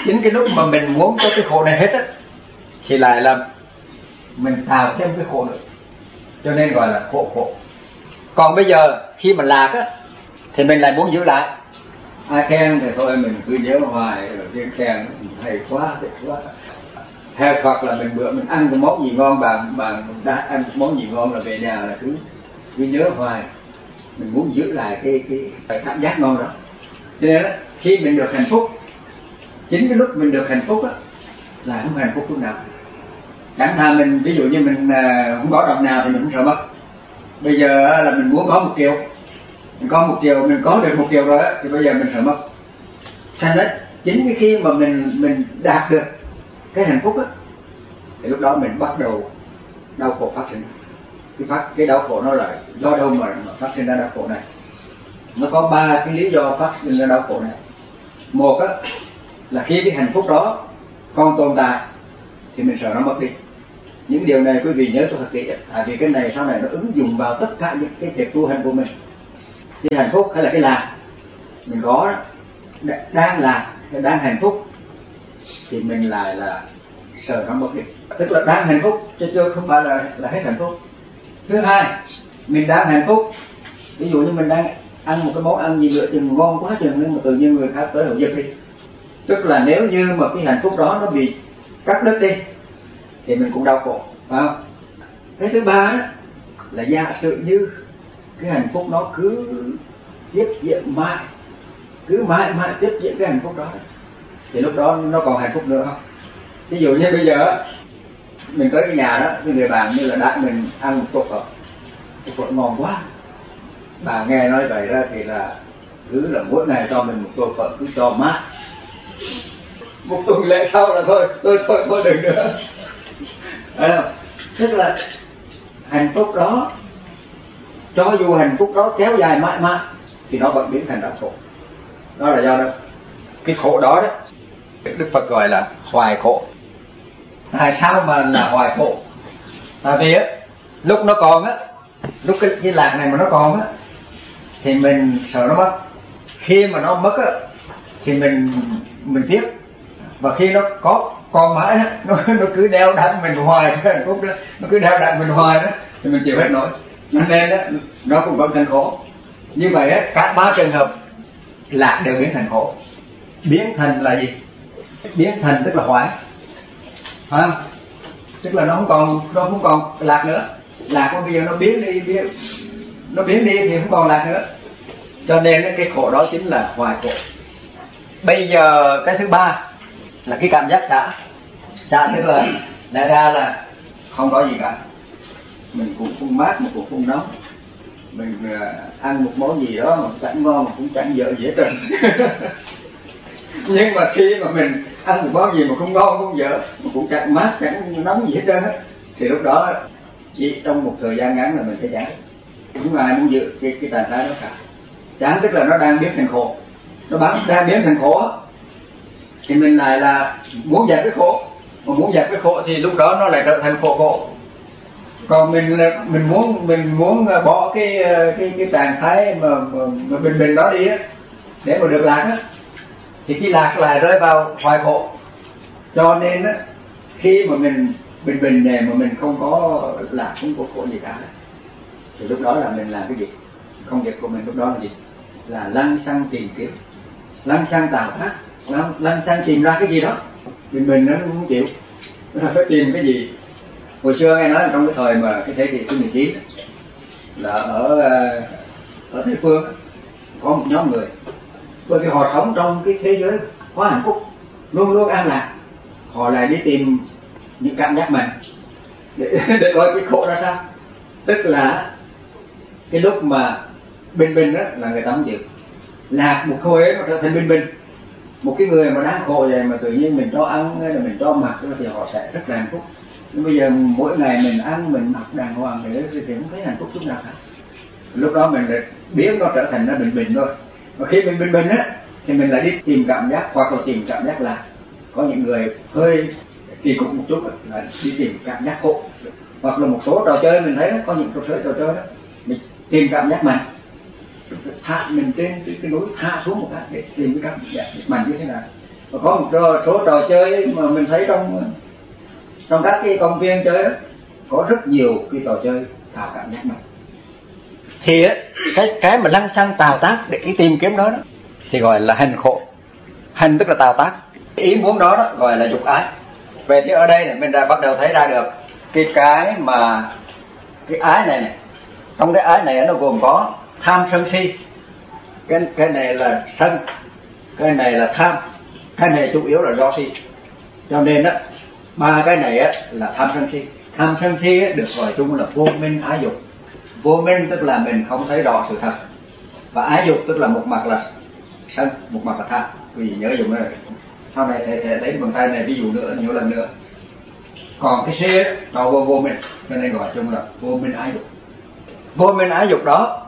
chính cái lúc mà mình muốn có cái khổ này hết á thì lại là mình tạo thêm cái khổ nữa, cho nên gọi là khổ. Còn bây giờ khi mà lạc á thì mình lại muốn giữ lại. Ai khen thì thôi mình cứ nhớ hoài, rồi riêng khen hay quá, thích quá. Hay hoặc là mình bữa mình ăn cái món gì ngon, bạn đã ăn món gì ngon là về nhà là cứ nhớ hoài, mình muốn giữ lại cái cảm giác ngon đó. Cho nên đó, khi mình được hạnh phúc, chính cái lúc mình được hạnh phúc á là không hạnh phúc lúc nào. Chẳng hạn mình ví dụ như mình không có đồng nào thì mình cũng sợ mất. Bây giờ là mình muốn có 1 triệu, mình có 1 triệu, mình có được 1 triệu rồi á thì bây giờ mình sợ mất. Thành ra chính cái khi mà mình đạt được cái hạnh phúc á thì lúc đó mình bắt đầu đau khổ phát sinh. Cái đau khổ nó là do đâu mà phát sinh ra đau khổ này? Nó có 3 cái lý do phát sinh ra đau khổ này. Một á là khi cái hạnh phúc đó còn tồn tại thì mình sợ nó mất đi. Những điều này quý vị nhớ cho thật kỹ, tại vì cái này sau này nó ứng dụng vào tất cả những cái việc tu hành của mình. Cái hạnh phúc hay là cái lạc mình có đang lạc, đang hạnh phúc thì mình lại là sợ nó mất đi. Tức là đang hạnh phúc chứ không phải là hết hạnh phúc. Thứ hai, mình đang hạnh phúc, ví dụ như mình đang ăn một cái món ăn gì nữa thì ngon quá chừng, nhưng mà tự nhiên người khác tới họ giật đi. Tức là nếu như mà cái hạnh phúc đó nó bị cắt đứt đi thì mình cũng đau khổ, phải không? Cái thứ ba đó là giả sử như cái hạnh phúc nó cứ tiếp diễn mãi, cứ mãi tiếp diễn cái hạnh phúc đó thì lúc đó nó còn hạnh phúc nữa không? Ví dụ như bây giờ mình tới cái nhà đó, cái người bạn như là đãi mình ăn một tô phở ngon quá, bà nghe nói vậy ra thì là cứ là mỗi ngày cho mình một tô phở, cứ cho mát. Một tuần lễ sau là thôi đừng nữa. Tức là hạnh phúc đó, cho dù hạnh phúc đó kéo dài mãi mãi thì nó vẫn biến thành đau khổ. Đó là do đâu? Cái khổ đó đó Đức Phật gọi là hoài khổ. Tại sao mà là hoài khổ? Tại vì á lúc nó còn á, lúc cái lạc này mà nó còn á thì mình sợ nó mất. Khi mà nó mất á thì mình tiếc. Và khi nó còn mãi á, nó cứ đeo đặn mình hoài, cái hạnh phúc đó nó cứ đeo đặn mình hoài đó thì mình chịu hết nổi. Nên á nó cũng vẫn thành khổ. Như vậy á, cả 3 trường hợp lạc đều biến thành khổ. Biến thành là gì? Biến thành tức là hoại, phải không? Tức là nó không còn lạc nữa. Lạc của bây giờ nó biến đi thì không còn lạc nữa. Cho nên cái khổ đó chính là hoài khổ. Bây giờ cái thứ ba là cái cảm giác xả, tức là đại ra là không có gì cả, mình cũng không mát mà cũng không nóng, mình ăn một món gì đó mà chẳng ngon mà cũng chẳng dở gì hết trơn. Nhưng mà khi mà mình ăn một món gì mà không ngon không dở mà cũng chẳng mát chẳng nóng gì hết trơn thì lúc đó chỉ trong một thời gian ngắn là mình sẽ chán. Không ai muốn giữ cái trạng thái đó cả. Chán tức là nó đang biến thành khổ, đang biến thành khổ thì mình lại là muốn dẹp cái khổ, mà muốn dẹp cái khổ thì lúc đó nó lại trở thành khổ. Còn mình muốn bỏ cái trạng thái mà bình đó đi á để mà được lạc á thì cái lạc lại rơi vào hoài khổ. Cho nên á khi mà mình bình này mà mình không có lạc, không có khổ gì cả thì lúc đó là mình làm cái gì? Công việc của mình lúc đó là gì? Là lăng xăng tìm kiếm, lăng xăng tạo tác, lăng xăng tìm ra cái gì đó. Mình nó không chịu, nó phải tìm cái gì. Hồi xưa nghe nói trong cái thời mà cái thế kỷ thứ 19 là ở Tây Phương có một nhóm người, bởi vì họ sống trong cái thế giới quá hạnh phúc, luôn luôn an lạc, họ lại đi tìm những cảm giác mạnh để coi cái khổ ra sao. Tức là cái lúc mà bình đó là người ta không chịu, lạc một hồi ấy nó trở thành bình. Một cái người mà đang khổ vậy mà tự nhiên mình cho ăn hay là mình cho mặc thì họ sẽ rất là hạnh phúc. Nhưng bây giờ mỗi ngày mình ăn mình mặc đàng hoàng thì không thấy hạnh phúc chút nào cả. Lúc đó mình biến nó trở thành nó bình thôi. Và khi mình bình á thì mình lại đi tìm cảm giác, hoặc là tìm cảm giác lạc. Có những người hơi kỳ cục một chút là đi tìm cảm giác khổ. Hoặc là một số trò chơi mình thấy đó, có những trò chơi đó mình tìm cảm giác mạnh, thả mình trên cái núi, thả xuống một cái để tìm cái cảm giác mạnh như thế nào. Và có một số trò chơi mà mình thấy trong các cái công viên chơi đó, có rất nhiều cái trò chơi tạo cảm giác này. Thì cái mà lăng xăng tạo tác để cái tìm kiếm đó thì gọi là hành khổ. Hành tức là tạo tác, ý muốn đó gọi là dục ái. Vậy thì ở đây này mình đã bắt đầu thấy ra được cái mà cái ái này, trong cái ái này nó gồm có tham sân si. Cái này là sân, cái này là tham, cái này chủ yếu là do si. Cho nên ba cái này là tham sân si. Tham sân si được gọi chung là vô minh ái dục. Vô minh tức là mình không thấy rõ sự thật, và ái dục tức là một mặt là sân, một mặt là tham. Quý vị nhớ dùng này, sau này thầy lấy bằng tay này ví dụ nữa, nhiều lần nữa. Còn cái si nó vô minh, cho nên gọi chung là vô minh ái dục. Vô minh ái dục đó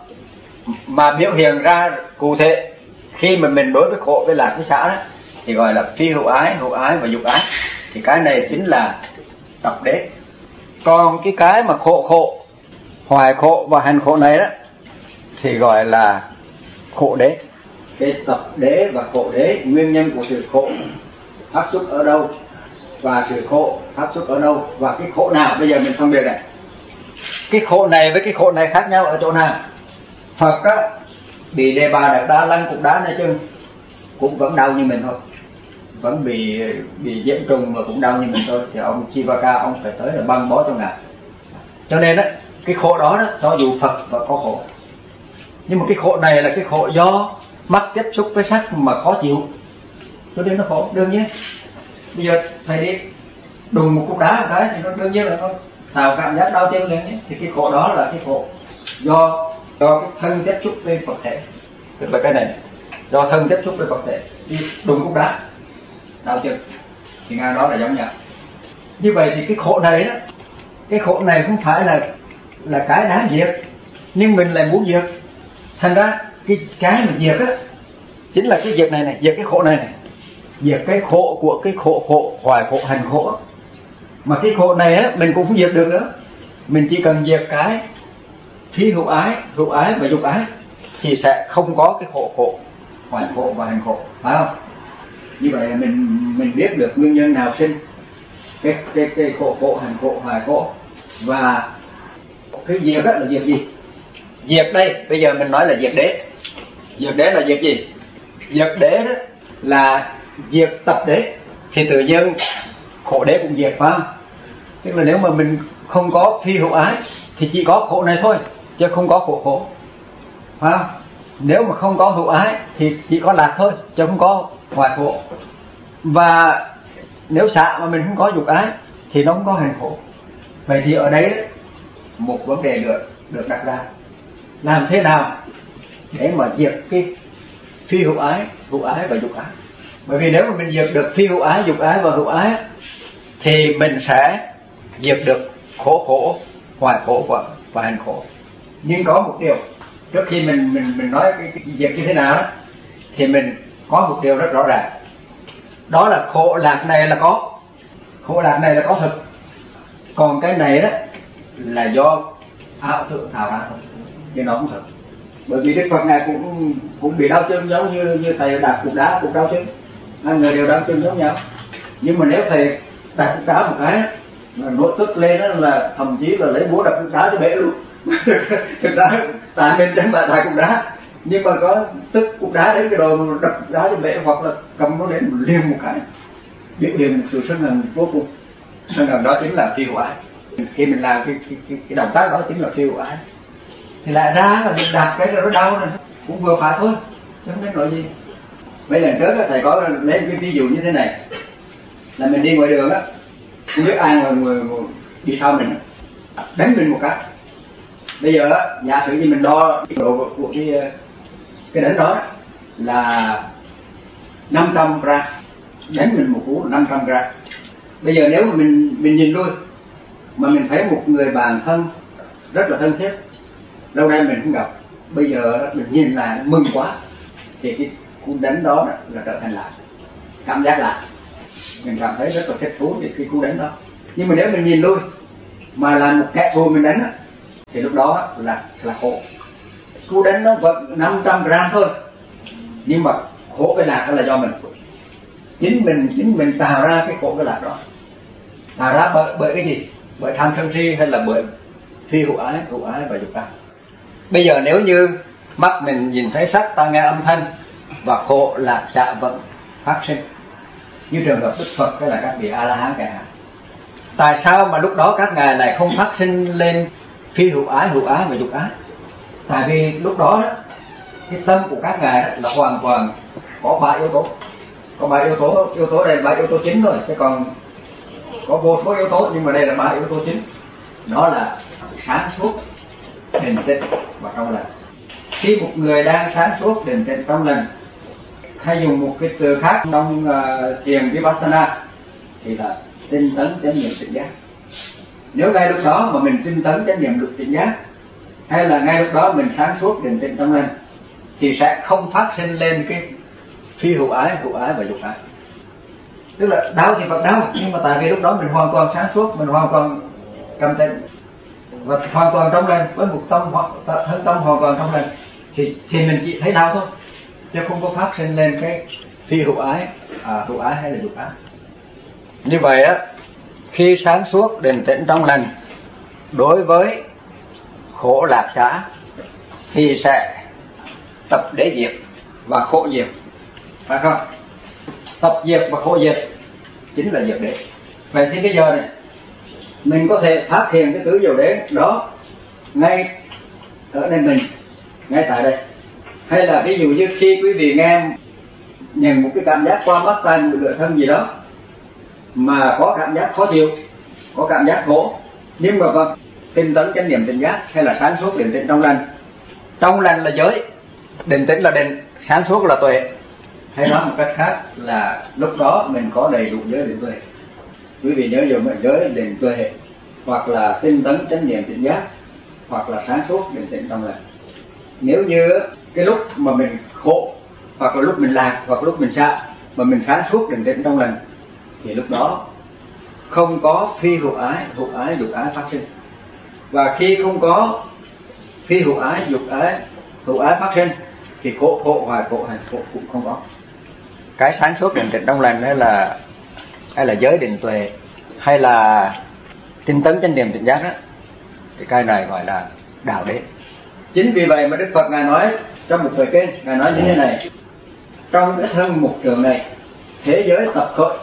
mà biểu hiện ra cụ thể khi mà mình đối với khổ với lạc với xã đó, thì gọi là phi hữu ái và dục ái. Thì cái này chính là tập đế. Còn cái mà khổ, hoài khổ và hành khổ này đó thì gọi là khổ đế. Cái tập đế và khổ đế, nguyên nhân của sự khổ phát xuất ở đâu, và sự khổ phát xuất ở đâu, và cái khổ nào bây giờ mình phân biệt này. Cái khổ này với cái khổ này khác nhau ở chỗ nào? Phật á bị đề bà đặt đá lăn cục đá này chứ cũng vẫn đau như mình thôi, vẫn bị nhiễm trùng mà cũng đau như mình thôi, thì ông Chivaka ông phải tới là băng bó cho ngài. Cho nên cái khổ đó cho dù Phật và có khổ, nhưng mà cái khổ này là cái khổ do mắt tiếp xúc với sắc mà khó chịu, cho nên nó khổ đương nhiên. Bây giờ thầy đi đùng một cục đá một cái thì nó đương nhiên là nó tạo cảm giác đau chân liền nhé. Thì cái khổ đó là cái khổ do cái thân tiếp xúc với vật thể, tức là cái này do thân tiếp xúc với vật thể, đi đùng cục đá đau chân, thì ngang đó là giống nhau. Như vậy thì cái khổ này cái khổ này không phải là cái đáng diệt, nhưng mình lại muốn diệt. Thành ra cái mà diệt chính là cái diệt này, diệt cái khổ này, diệt cái khổ của cái khổ hoài khổ hành khổ. Mà cái khổ này mình cũng không diệt được nữa. Mình chỉ cần diệt cái phi hữu ái và dục ái thì sẽ không có cái khổ hoài khổ và hành khổ, phải không? Như vậy là mình biết được nguyên nhân nào sinh cái khổ hành khổ hoài khổ. Và cái diệt là diệt gì? Diệt đây bây giờ mình nói là diệt đế. Diệt đế là diệt gì? Diệt đế đó là diệt tập đế, thì tự nhiên khổ đế cũng diệt, phải không? Tức là nếu mà mình không có phi hữu ái thì chỉ có khổ này thôi, chứ không có khổ, phải không? Nếu mà không có hữu ái thì chỉ có lạc thôi, chứ không có hoài khổ. Và nếu xạ mà mình không có dục ái thì nó không có hành khổ. Vậy thì ở đây một vấn đề được đặt ra, làm thế nào để mà diệt cái phi hữu ái và dục ái? Bởi vì nếu mà mình diệt được phi hữu ái, dục ái và hữu ái thì mình sẽ diệt được khổ, hoài khổ và hành khổ. Nhưng có một điều, trước khi mình nói cái diệt như thế nào đó, thì mình có một điều rất rõ ràng, đó là khổ lạc này là có thực, còn cái này đó là do ảo tưởng tạo ra thôi, chứ nó không thật. Bởi vì Đức Phật này cũng bị đau chân giống như thầy đặt cục đá cũng đau chân, hai người đều đau chân giống nhau. Nhưng mà nếu thầy đặt cục đá một cái mà nổi tức lên đó là thậm chí là lấy búa đập cục đá cho bể luôn. Thực ra tại mình chẳng phải tại cục đá, nhưng mà có tức cục đá đến cái đồ mà đập cục đá cho bể, hoặc là cầm nó đến liền một cái, biểu hiện một sự sân hận vô cùng. Sân hận đó chính là phi hữu ái. Khi mình làm cái động tác đó chính là phi hữu ái, thì lại ra là mình đặt cái nó đau này cũng vừa phải thôi, chứ không đến nỗi gì. Mấy lần trước thầy có lấy cái ví dụ như thế này, là mình đi ngoài đường không biết ai người đi sau mình đánh mình một cái. Bây giờ giả sử như mình đo độ của cái đánh đó là 500 gram, đánh mình một cú là 500 gram. Bây giờ nếu mà mình nhìn lui mà mình thấy một người bạn thân rất là thân thiết, lâu nay mình không gặp, bây giờ mình nhìn lại mừng quá, thì cái cú đánh đó là trở thành lạ, cảm giác lạ, mình cảm thấy rất là thích thú về cái cú đánh đó. Nhưng mà nếu mình nhìn lui mà là một kẻ thù mình đánh thì lúc đó là khổ. Cú đánh nó vẫn 500 gram thôi, nhưng mà khổ với lạc là do mình. chính mình tạo ra cái khổ cái lạc đó. Tạo ra bởi cái gì? Bởi tham sân si hay là bởi phi hữu ái và dục ái? Bây giờ nếu như mắt mình nhìn thấy sắc, tai nghe âm thanh và khổ lạc xạ vẫn phát sinh, như trường hợp Đức Phật hay là các vị A La Hán chẳng hạn, tại sao mà lúc đó các ngài lại không phát sinh lên phi hữu ái và dục ái? Tại vì lúc đó cái tâm của các ngài là hoàn toàn có 3 yếu tố. Có 3 yếu tố đây 3 yếu tố chính thôi, chứ còn có vô số yếu tố, nhưng mà đây là 3 yếu tố chính. Đó là sáng suốt, định tĩnh và trong lành. Khi một người đang sáng suốt, định tĩnh, trong lành, hay dùng một cái từ khác trong thiền Vipassana thì là tinh tấn chánh niệm tỉnh giác. Nếu ngay lúc đó mà mình tinh tấn chánh niệm được tỉnh giác, hay là ngay lúc đó mình sáng suốt định tĩnh trong lành, thì sẽ không phát sinh lên cái phi hữu ái và dục ái. Tức là đau thì vẫn đau, nhưng mà tại vì lúc đó mình hoàn toàn sáng suốt, mình hoàn toàn trầm tĩnh và hoàn toàn trong lành, với một thân tâm hoàn toàn trong lành, thì mình chỉ thấy đau thôi, chứ không có phát sinh lên cái phi hữu ái hay là dục ái. Như vậy á, khi sáng suốt định tĩnh trong lành, đối với khổ lạc xả thì sẽ tập để diệt và khổ diệt, phải không? Tập diệt và khổ diệt chính là diệt đế. Vậy thì bây giờ này, mình có thể phát hiện cái tứ diệu đế đó ngay ở đây mình, ngay tại đây. Hay là ví dụ như khi quý vị nghe nhận một cái cảm giác qua mắt, tai, mũi, lưỡi, thân gì đó mà có cảm giác khó chịu, có cảm giác khổ, nhưng mà vẫn tinh tấn chánh niệm tỉnh giác, hay là sáng suốt định tĩnh trong lành. Trong lành là giới, định tĩnh là định, sáng suốt là tuệ. Hay nói một cách khác là lúc đó mình có đầy đủ giới định tuệ. Quý vị nhớ dùng giới định tuệ, hoặc là tinh tấn chánh niệm tỉnh giác, hoặc là sáng suốt định tĩnh trong lành. Nếu như cái lúc mà mình khổ, hoặc là lúc mình lạc, hoặc lúc mình xạ, mà mình sáng suốt định tĩnh trong lành, thì lúc đó không có phi hữu ái, dục ái phát sinh. Và khi không có phi hữu ái, hữu ái phát sinh, thì khổ hoài, khổ hành khổ cũng không có. Cái sáng suốt định tĩnh trong lành hay là giới định tuệ, hay là tinh tấn chánh niệm tỉnh giác đó, thì cái này gọi là đạo đế. Chính vì vậy mà Đức Phật ngài nói trong một bài kinh, ngài nói như thế này: trong cái thân mục trường này, thế giới tập khởi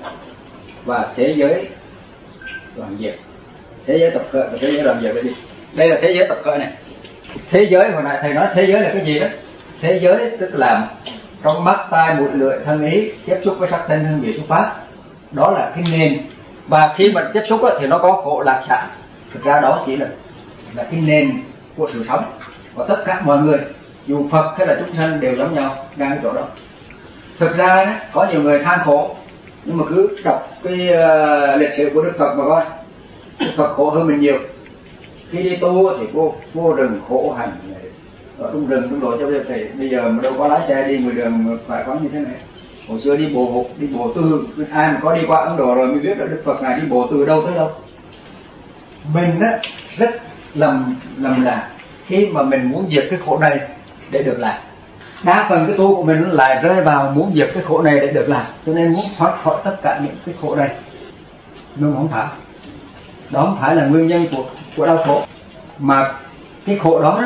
và thế giới đoạn diệt. Thế giới tập khởi và thế giới đoạn diệt là gì? Đây là thế giới tập khởi này. Thế giới, hồi nãy thầy nói thế giới là cái gì đó? Thế giới tức là trong mắt, tai, mũi, lưỡi, thân, ý tiếp xúc với sắc, thanh, hương, vị, xúc, pháp. Đó là cái nền. Và khi mà tiếp xúc thì nó có khổ lạc xả. Thực ra đó chỉ là cái nền của sự sống. Và tất cả mọi người, dù Phật hay là chúng sanh đều giống nhau đang ở chỗ đó. Thực ra có nhiều người than khổ, nhưng mà cứ đọc cái lịch sử của Đức Phật mà coi, Đức Phật khổ hơn mình nhiều. Khi đi tu thì vô rừng khổ hành, ở trong rừng trong độ cho bây giờ mà đâu có lái xe đi ngoài đường phải có như thế này. Hồi xưa đi bộ từ, ai mà có đi qua Ấn Độ rồi mới biết là Đức Phật ngài đi bộ từ đâu tới đâu. Mình rất lầm lạc khi mà mình muốn diệt cái khổ này để được lạc. Đa phần cái tu của mình lại rơi vào muốn diệt cái khổ này để được lạc, cho nên muốn thoát khỏi tất cả những cái khổ này. Nhưng không phải, đó không phải là nguyên nhân của đau khổ, mà cái khổ đó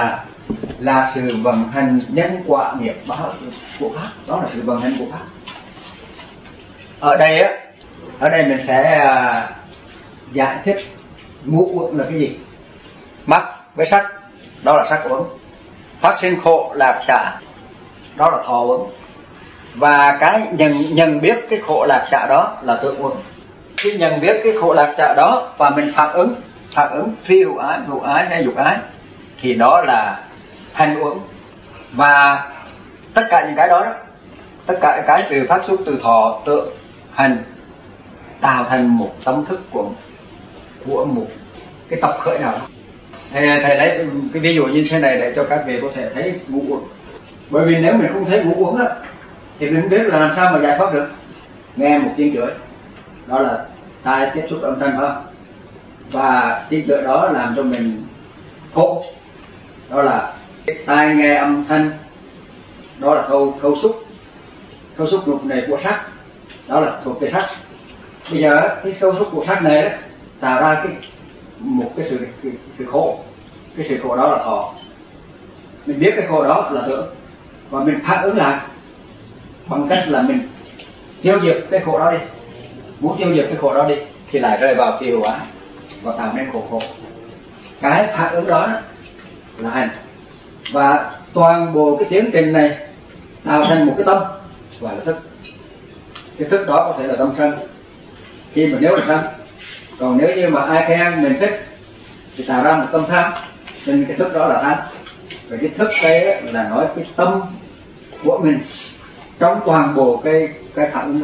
là sự vận hành nhân quả nghiệp báo của pháp. Đó là sự vận hành của pháp. Ở đây mình sẽ giải thích ngũ uẩn là cái gì. Mắt với sắc, đó là sắc uẩn. Phát sinh khổ lạc xả, đó là thọ uẩn. Và cái nhận biết cái khổ lạc xả đó là tưởng uẩn. Khi nhận biết cái khổ lạc xả đó và mình phản ứng phi hữu ái hay dục ái, thì đó là hành uẩn. Và tất cả những cái đó, tất cả cái từ phát xuất từ thọ, tưởng, hành, tạo thành một tâm thức của một cái tập khởi nào đó. Thầy lấy cái ví dụ như thế này để cho các vị có thể thấy ngũ uẩn. Bởi vì nếu mình không thấy ngũ uẩn thì mình không biết là làm sao mà giải thoát được. Nghe một tiếng chửi, đó là tai tiếp xúc âm thanh thôi, và tiếng chửi đó làm cho mình khổ, đó là tai nghe âm thanh, đó là khâu xúc. cấu trúc lục này của sắc, đó là thuộc về sắc. Bây giờ cái cấu trúc của sắc này đó, tạo ra một cái sự khổ. Cái sự khổ đó là thọ. Mình biết cái khổ đó là tưởng, và mình phản ứng lại bằng cách là mình tiêu diệt cái khổ đó đi. Muốn tiêu diệt cái khổ đó đi thì lại rơi vào kỳ hữu ái và tạo nên khổ. Cái phản ứng đó là hành. Và toàn bộ cái tiến trình này tạo thành một cái tâm gọi là thức. Cái thức đó có thể là tâm sân, khi mà nếu là sân. Còn nếu như mà ai khen mình thích thì tạo ra một tâm tham, nên cái thức đó là tham. Và cái thức đây là nói cái tâm của mình trong toàn bộ cái phản ứng đó.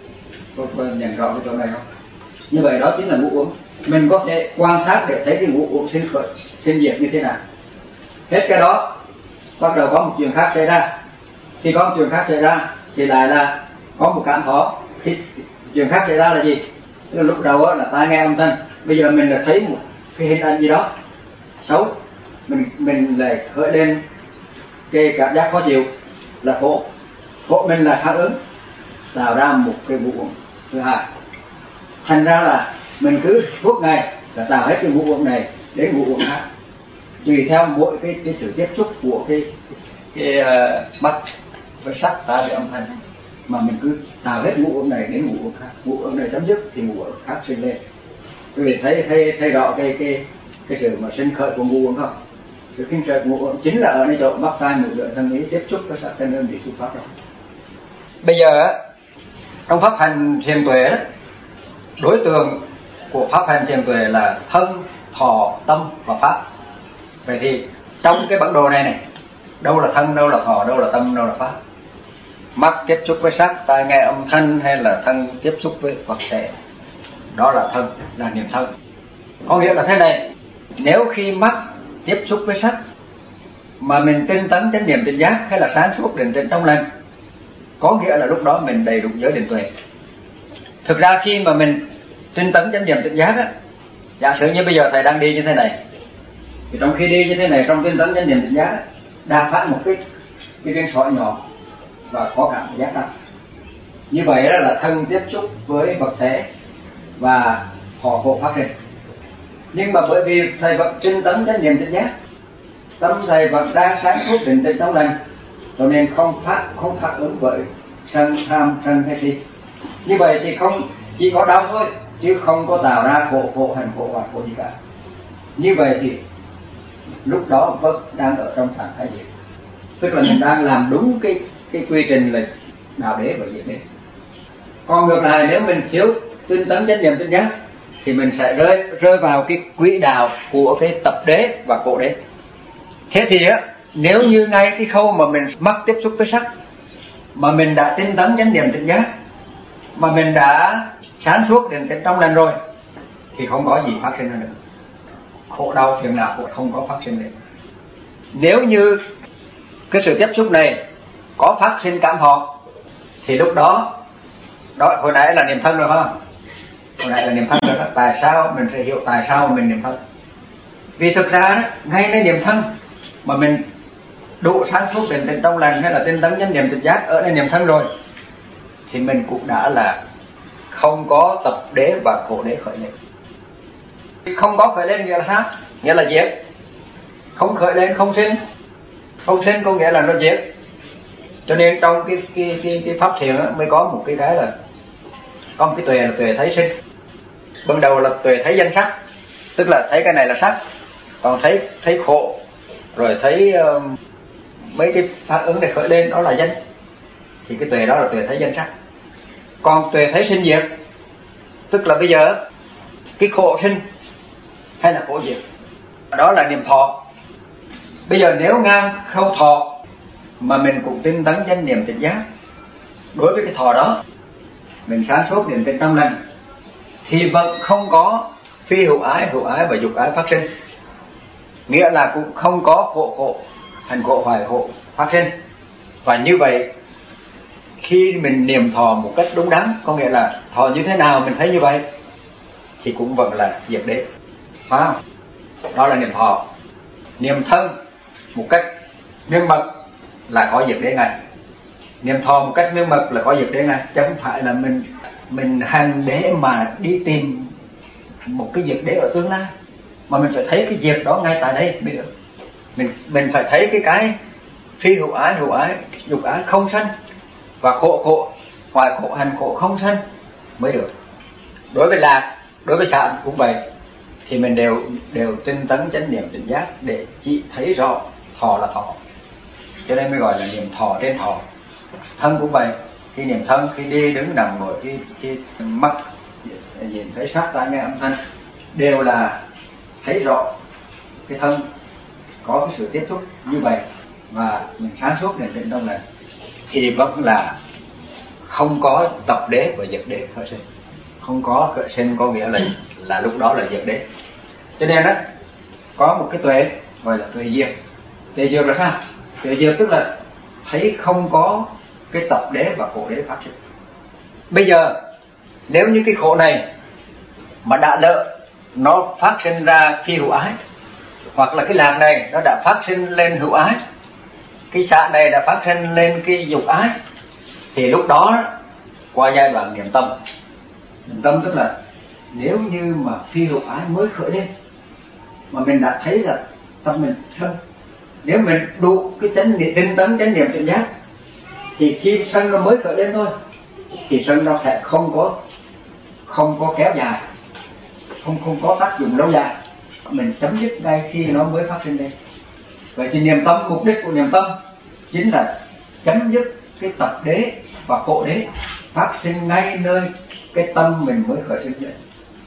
Tôi nhận rõ cái chỗ này không? Như vậy đó chính là ngũ uẩn. Mình có thể quan sát để thấy cái ngũ uẩn sinh diệt như thế nào. Hết cái đó bắt đầu có một chuyện khác xảy ra. Khi có một chuyện khác xảy ra thì lại là có một cảm thọ. Thì chuyện khác xảy ra là gì? Tức là lúc đầu là ta nghe âm thanh, bây giờ mình là thấy một cái hình ảnh gì đó xấu, mình lại khởi lên cái cảm giác khó chịu là khổ. Khổ mình là phản ứng tạo ra một cái ngũ uẩn thứ hai. Thành ra là mình cứ suốt ngày là tạo hết cái ngũ uẩn này đến ngũ uẩn khác, tùy theo mỗi cái sự tiếp xúc của cái mắt với sắc ta với âm thanh, mà mình cứ tạo hết ngũ uẩn này đến ngũ uẩn khác. Ngũ uẩn này chấm dứt thì ngũ uẩn khác sinh lên. Quý vị thấy rõ cái sự mà sinh khởi của ngũ uẩn không? Sự sinh khởi của ngũ uẩn chính là ở nơi chỗ mắt tai mũi lưỡi thân ý tiếp xúc với sắc thân đơn vị xuất phát đó. Bây giờ trong pháp hành thiền tuệ đó, đối tượng của pháp hành thiền tuệ là thân, thọ, tâm và pháp. Vậy thì trong cái bản đồ này đâu là thân, đâu là thọ, đâu là tâm, đâu là pháp? Mắt tiếp xúc với sắc, tai nghe âm thanh, hay là thân tiếp xúc với vật thể, đó là thân, là niệm thân. Có nghĩa là thế này, nếu khi mắt tiếp xúc với sắc mà mình tinh tấn chánh niệm tỉnh giác hay là sáng suốt định tĩnh trong lành, có nghĩa là lúc đó mình đầy đủ giới định tuệ. Thực ra khi mà mình tinh tấn chánh niệm tỉnh giác á, giả sử như bây giờ thầy đang đi như thế này, thì trong khi đi như thế này, trong tinh tấn chánh niệm tỉnh giác đạp phải một cái sỏi nhỏ và có cảm giác đó. Như vậy đó là thân tiếp xúc với vật thể và họ khổ phát sinh. Nhưng mà bởi vì thầy vẫn tinh tấn chánh niệm tỉnh giác, tâm thầy vẫn đang sáng suốt định tĩnh trong lành, cho nên không phát ứng bởi sân tham sân hay si. Như vậy thì không chỉ có đau thôi, chứ không có tạo ra khổ hành khổ hoặc khổ gì cả. Như vậy thì lúc đó vẫn đang ở trong trạng thái diệt, tức là mình đang làm đúng cái quy trình là đạo đế và diệt đế. Còn ngược lại, nếu mình thiếu tinh tấn chánh niệm tỉnh giác thì mình sẽ rơi vào cái quỹ đạo của cái tập đế và khổ đế. Thế thì á, nếu như ngay cái khâu mà mình mắt tiếp xúc với sắc mà mình đã tinh tấn chánh niệm tỉnh giác, mà mình đã sáng suốt định tĩnh trong lành rồi, thì không có gì phát sinh nữa. Khổ đau phiền não cũng không có phát sinh nữa. Nếu như cái sự tiếp xúc này có phát sinh cảm thọ thì lúc đó hồi nãy là niệm thân rồi không? Hồi nãy là niệm thân rồi đó. Tại sao mình sẽ hiểu tại sao mình niệm thân? Vì thực ra đó, ngayในniệm thân mà mình đủ sáng suốt định tĩnh trong lành hay là tinh tấn chánh niệm tỉnh giác ởในniệm thân rồi, thì mình cũng đã là không có tập đế và khổ đế khởi lên. Không có khởi lên nghĩa là sao? Nghĩa là diệt. Không khởi lên không sinh. Không sinh có nghĩa là nó diệt. Cho nên trong cái pháp thiền mới có một cái là có một cái tuệ là tuệ thấy sinh. Ban đầu là tuệ thấy danh sắc, tức là thấy cái này là sắc, còn thấy khổ rồi thấy mấy cái phản ứng này khởi lên đó là danh, thì cái tuệ đó là tuệ thấy danh sắc. Còn tuệ thấy sinh diệt, tức là bây giờ cái khổ sinh hay là khổ diệt, đó là niệm thọ. Bây giờ nếu ngang khâu thọ mà mình cũng tinh tấn chánh niệm tỉnh giác, đối với cái thọ đó mình sáng suốt niệm tĩnh trong lành, thì vẫn không có phi hữu ái và dục ái phát sinh. Nghĩa là cũng không có khổ hành khổ hoài khổ phát sinh. Và như vậy khi mình niệm thọ một cách đúng đắn, có nghĩa là thọ như thế nào mình thấy như vậy, thì cũng vẫn là diệt đế, phải không? Đó là niệm thọ. Niệm thân một cách miên mật là có diệt đế ngay. Niệm thọ một cách miên mật là có việc đế ngay, chứ không phải là mình hành để mà đi tìm một cái việc đế ở tương lai, mà mình phải thấy cái việc đó ngay tại đây mới được. Mình phải thấy cái phi hữu ái, dục ái không sanh, và khổ hoài khổ hành khổ không sanh mới được. Đối với lạc, đối với xả cũng vậy, thì mình đều tinh tấn chánh niệm tỉnh giác để chỉ thấy rõ thọ là thọ, cho nên mới gọi là niệm thọ trên thọ. Thân cũng vậy, khi niệm thân, khi đi đứng nằm ngồi, khi mắt nhìn thấy sắc tai nghe âm thanh, đều là thấy rõ cái thân có cái sự tiếp xúc như vậy, và mình sáng suốt định tĩnh trong này thì vẫn là không có tập đế và diệt đế khởi sinh. Không có khởi sinh có nghĩa là lúc đó là diệt đế. Cho nên đó có một cái tuệ gọi là tuệ diệt. Tuệ diệt là sao? Tuệ diệt tức là thấy không có cái tập đế và khổ đế phát sinh. Bây giờ nếu như cái khổ này mà đã lỡ nó phát sinh ra phi hữu ái, hoặc là cái lạc này nó đã phát sinh lên hữu ái, cái xả này đã phát sinh lên cái dục ái, thì lúc đó qua giai đoạn niệm tâm. Niệm tâm tức là nếu như mà phi hữu ái mới khởi lên mà mình đã thấy là tâm mình sân, nếu mình đủ cái tinh tấn chánh niệm tỉnh giác, thì khi sân nó mới khởi lên thôi, thì sân nó sẽ không có kéo dài, không có tác dụng lâu dài, mình chấm dứt ngay khi nó mới phát sinh lên. Vậy thì niệm tâm, mục đích của niệm tâm chính là chấm dứt cái tập đế và khổ đế phát sinh ngay nơi cái tâm mình mới khởi sinh lên.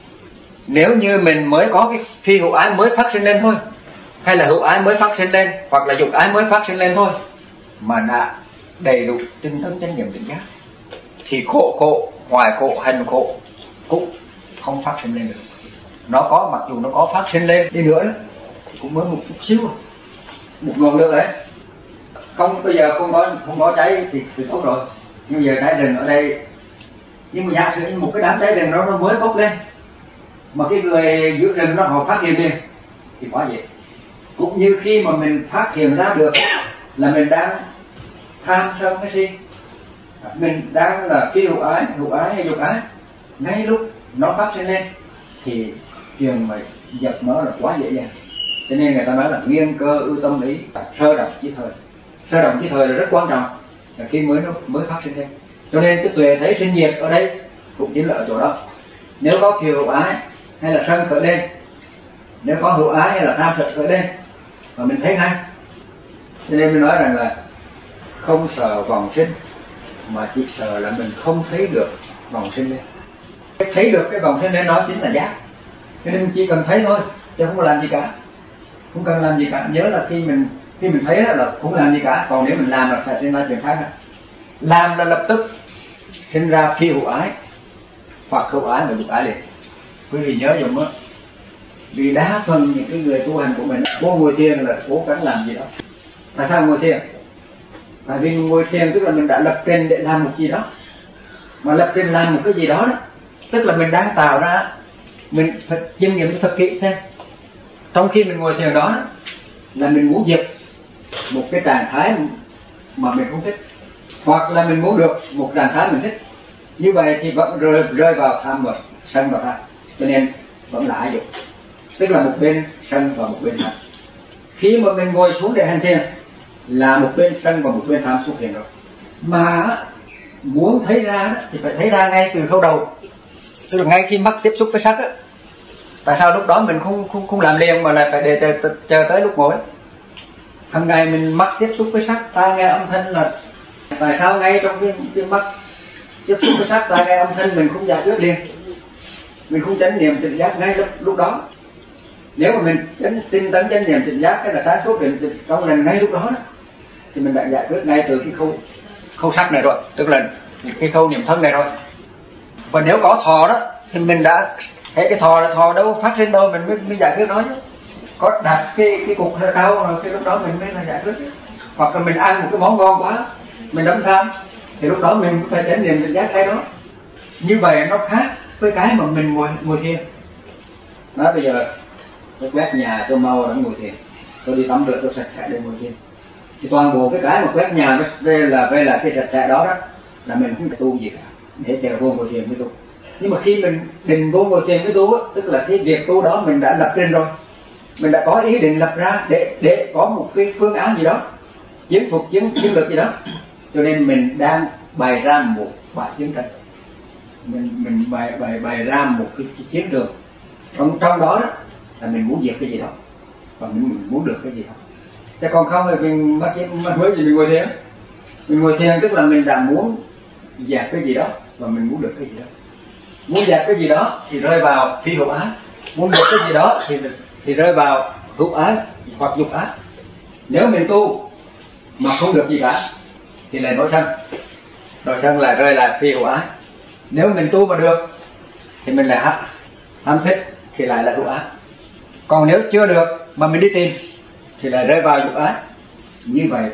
Nếu như mình mới có cái phi hữu ái mới phát sinh lên thôi, hay là hữu ái mới phát sinh lên, hoặc là dục ái mới phát sinh lên thôi, mà đã đầy đủ tinh tấn chánh niệm tỉnh giác, thì khổ hoài khổ hành khổ cũng không phát sinh lên được. Nó có, mặc dù nó có phát sinh lên đi nữa thì cũng mới một chút xíu, một ngọn lửa đấy. Không, bây giờ không có cháy thì tốt rồi. Nhưng giờ cháy rừng ở đây, nhưng mà giả sử như một cái đám cháy rừng nó mới bốc lên, mà cái người giữ rừng nó họ phát hiện đi thì quá dễ. Cũng như khi mà mình phát hiện ra được là mình đang tham sân cái gì, mình đang là phi hữu ái hay dục ái, ngay lúc nó phát sinh lên thì chuyện mà dập nó là quá dễ dàng. Cho nên người ta nói là nguyên cơ ưu tâm ý, sơ động chí thời. Sơ động chí thời là rất quan trọng, là khi mới phát sinh lên. Cho nên cái tuệ thấy sinh diệt ở đây cũng chính là ở chỗ đó. Nếu có phi hữu ái hay là sân khởi lên, nếu có hữu ái hay là tham sân khởi lên, mà mình thấy ngay. Cho nên mình nói rằng là không sợ vòng sinh, mà chỉ sợ là mình không thấy được vòng sinh lên. Thấy được cái vòng sinh lên đó chính là giác. Cho nên mình chỉ cần thấy thôi, chứ không làm gì cả. Không cần làm gì cả. Nhớ là khi mình thấy là không làm gì cả. Còn nếu mình làm là sẽ sinh ra chuyện khác. Làm là lập tức sinh ra phi hữu ái hoặc hữu ái và dục ái liền. Quý vị nhớ dùng á, vì đa phần những cái người tu hành của mình cố ngồi thiền là cố gắng làm gì đó. Tại sao ngồi thiền? Tại vì ngồi thiền tức là mình đã lập trình để làm một gì đó. Mà lập trình làm một cái gì đó đó, tức là mình đang tạo ra, mình phải chiêm nghiệm thật kỹ xem. Trong khi mình ngồi thiền đó là mình muốn diệt một cái trạng thái mà mình không thích, hoặc là mình muốn được một trạng thái mình thích. Như vậy thì vẫn rơi vào tham và sân và tham. Cho nên vẫn là ái dục, tức là một bên sân và một bên tham. Khi mà mình ngồi xuống để hành thiền là một bên sân và một bên tham xuất hiện rồi. Mà muốn thấy ra thì phải thấy ra ngay từ khâu đầu, tức là ngay khi mắt tiếp xúc với sắc á. Tại sao lúc đó mình không làm liền mà lại phải để chờ tới lúc ngồi? Hằng ngày mình mắt tiếp xúc với sắc, tai nghe âm thanh, là tại sao ngay trong cái mắt tiếp xúc với sắc, tai nghe âm thanh mình không giải quyết liền, mình không chánh niệm tỉnh giác ngay lúc đó? Nếu mà mình tinh tấn chánh niệm tỉnh giác cái là sáng suốt định trong lần ngay lúc đó thì mình đã giải quyết ngay từ cái khâu sắc này rồi, tức là cái khâu niệm thân này rồi. Và nếu có thọ đó thì mình đã thấy cái thọ đâu phát sinh đâu, mình mới giải quyết nó chứ. Có đặt cái cục hơi cao rồi cái lúc đó mình mới là giải quyết. Hoặc là mình ăn một cái món ngon quá, mình đâm tham, thì lúc đó mình cũng phải chánh niệm tỉnh giác ngay đó. Như vậy nó khác với cái mà mình ngồi thiền. Nói bây giờ tôi quét nhà tôi mau đã ngồi thiền, tôi đi tắm rửa tôi sạch sẽ để ngồi thiền. thì toàn bộ cái mà quét nhà về là cái sạch sẽ đó là mình không tu gì cả để chờ vô ngồi thiền mới tu. Nhưng mà khi mình định vô ngồi thiền mới tu tức là cái việc tu đó mình đã lập trình rồi, mình đã có ý định lập ra để có một cái phương án gì đó, chiến thuật chiến lược gì đó, cho nên mình đang bày ra một bài chiến tranh, mình bày ra một cái chiến lược trong đó là mình muốn diệt cái gì đó và mình muốn được cái gì đó. Chứ còn không thì mình mới gì mình ngồi thiền. Mình ngồi thiền tức là mình đã muốn dẹp cái gì đó và mình muốn được cái gì đó. Muốn dẹp cái gì đó thì rơi vào phi hữu ái, muốn được cái gì đó thì rơi vào hữu ái hoặc dục ái. Nếu mình tu mà không được gì cả thì lại nổi sân là rơi là phi hữu ái. Nếu mình tu mà được thì mình lại ham thích thì lại là hữu ái. Còn nếu chưa được mà mình đi tìm thì lại rơi vào dục ái. Như vậy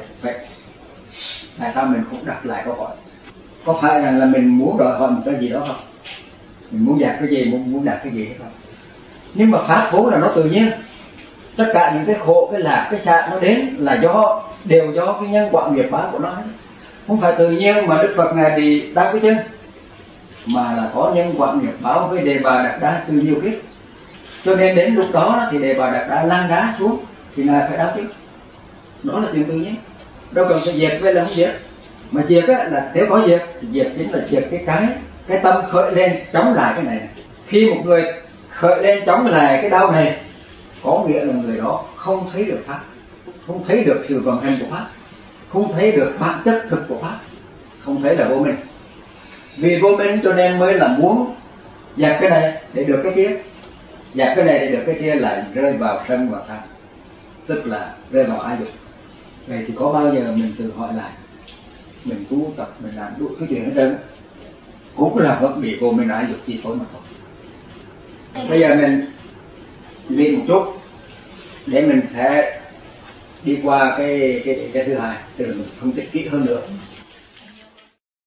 tại sao mình cũng đặt lại câu hỏi, có phải rằng là mình muốn đòi hỏi một cái gì đó không, mình muốn đạt cái gì, muốn đạt cái gì hay không? Nhưng mà pháp vốn là nó tự nhiên, tất cả những cái khổ, cái lạc, cái xạ nó đến là đều do cái nhân quả nghiệp báo của nó, không phải tự nhiên mà Đức Phật ngài thì đau cái chân, mà là có nhân quả nghiệp báo với Đề Bà Đạt Đa từ nhiều kiếp. Cho nên đến lúc đó thì Đề Bà Đạt Đa lăn đá xuống thì ngài phải đau kiếp. Đó là chuyện tự nhiên, đâu cần phải diệt với là không diệt. Mà diệt là nếu có diệt thì diệt chính là diệt cái tâm khởi lên chống lại cái này. Khi một người khởi lên chống lại cái đau này, có nghĩa là người đó không thấy được pháp, không thấy được sự vận hành của pháp, không thấy được bản chất thực của pháp, không thấy là vô minh. Vì vô minh cho nên mới là muốn dẹp cái này để được cái kia, dẹp cái này để được cái kia, lại rơi vào sân và tham, tức là rơi vào ái dục. Vậy thì có bao giờ mình tự hỏi lại, mình tu tập, mình làm đủ cái chuyện hết trơn cũng là vẫn bị vô minh ái dục chi phối mà thôi. Bây giờ mình nghĩ một chút để mình sẽ đi qua cái thứ hai, từ mình phân tích kỹ hơn nữa.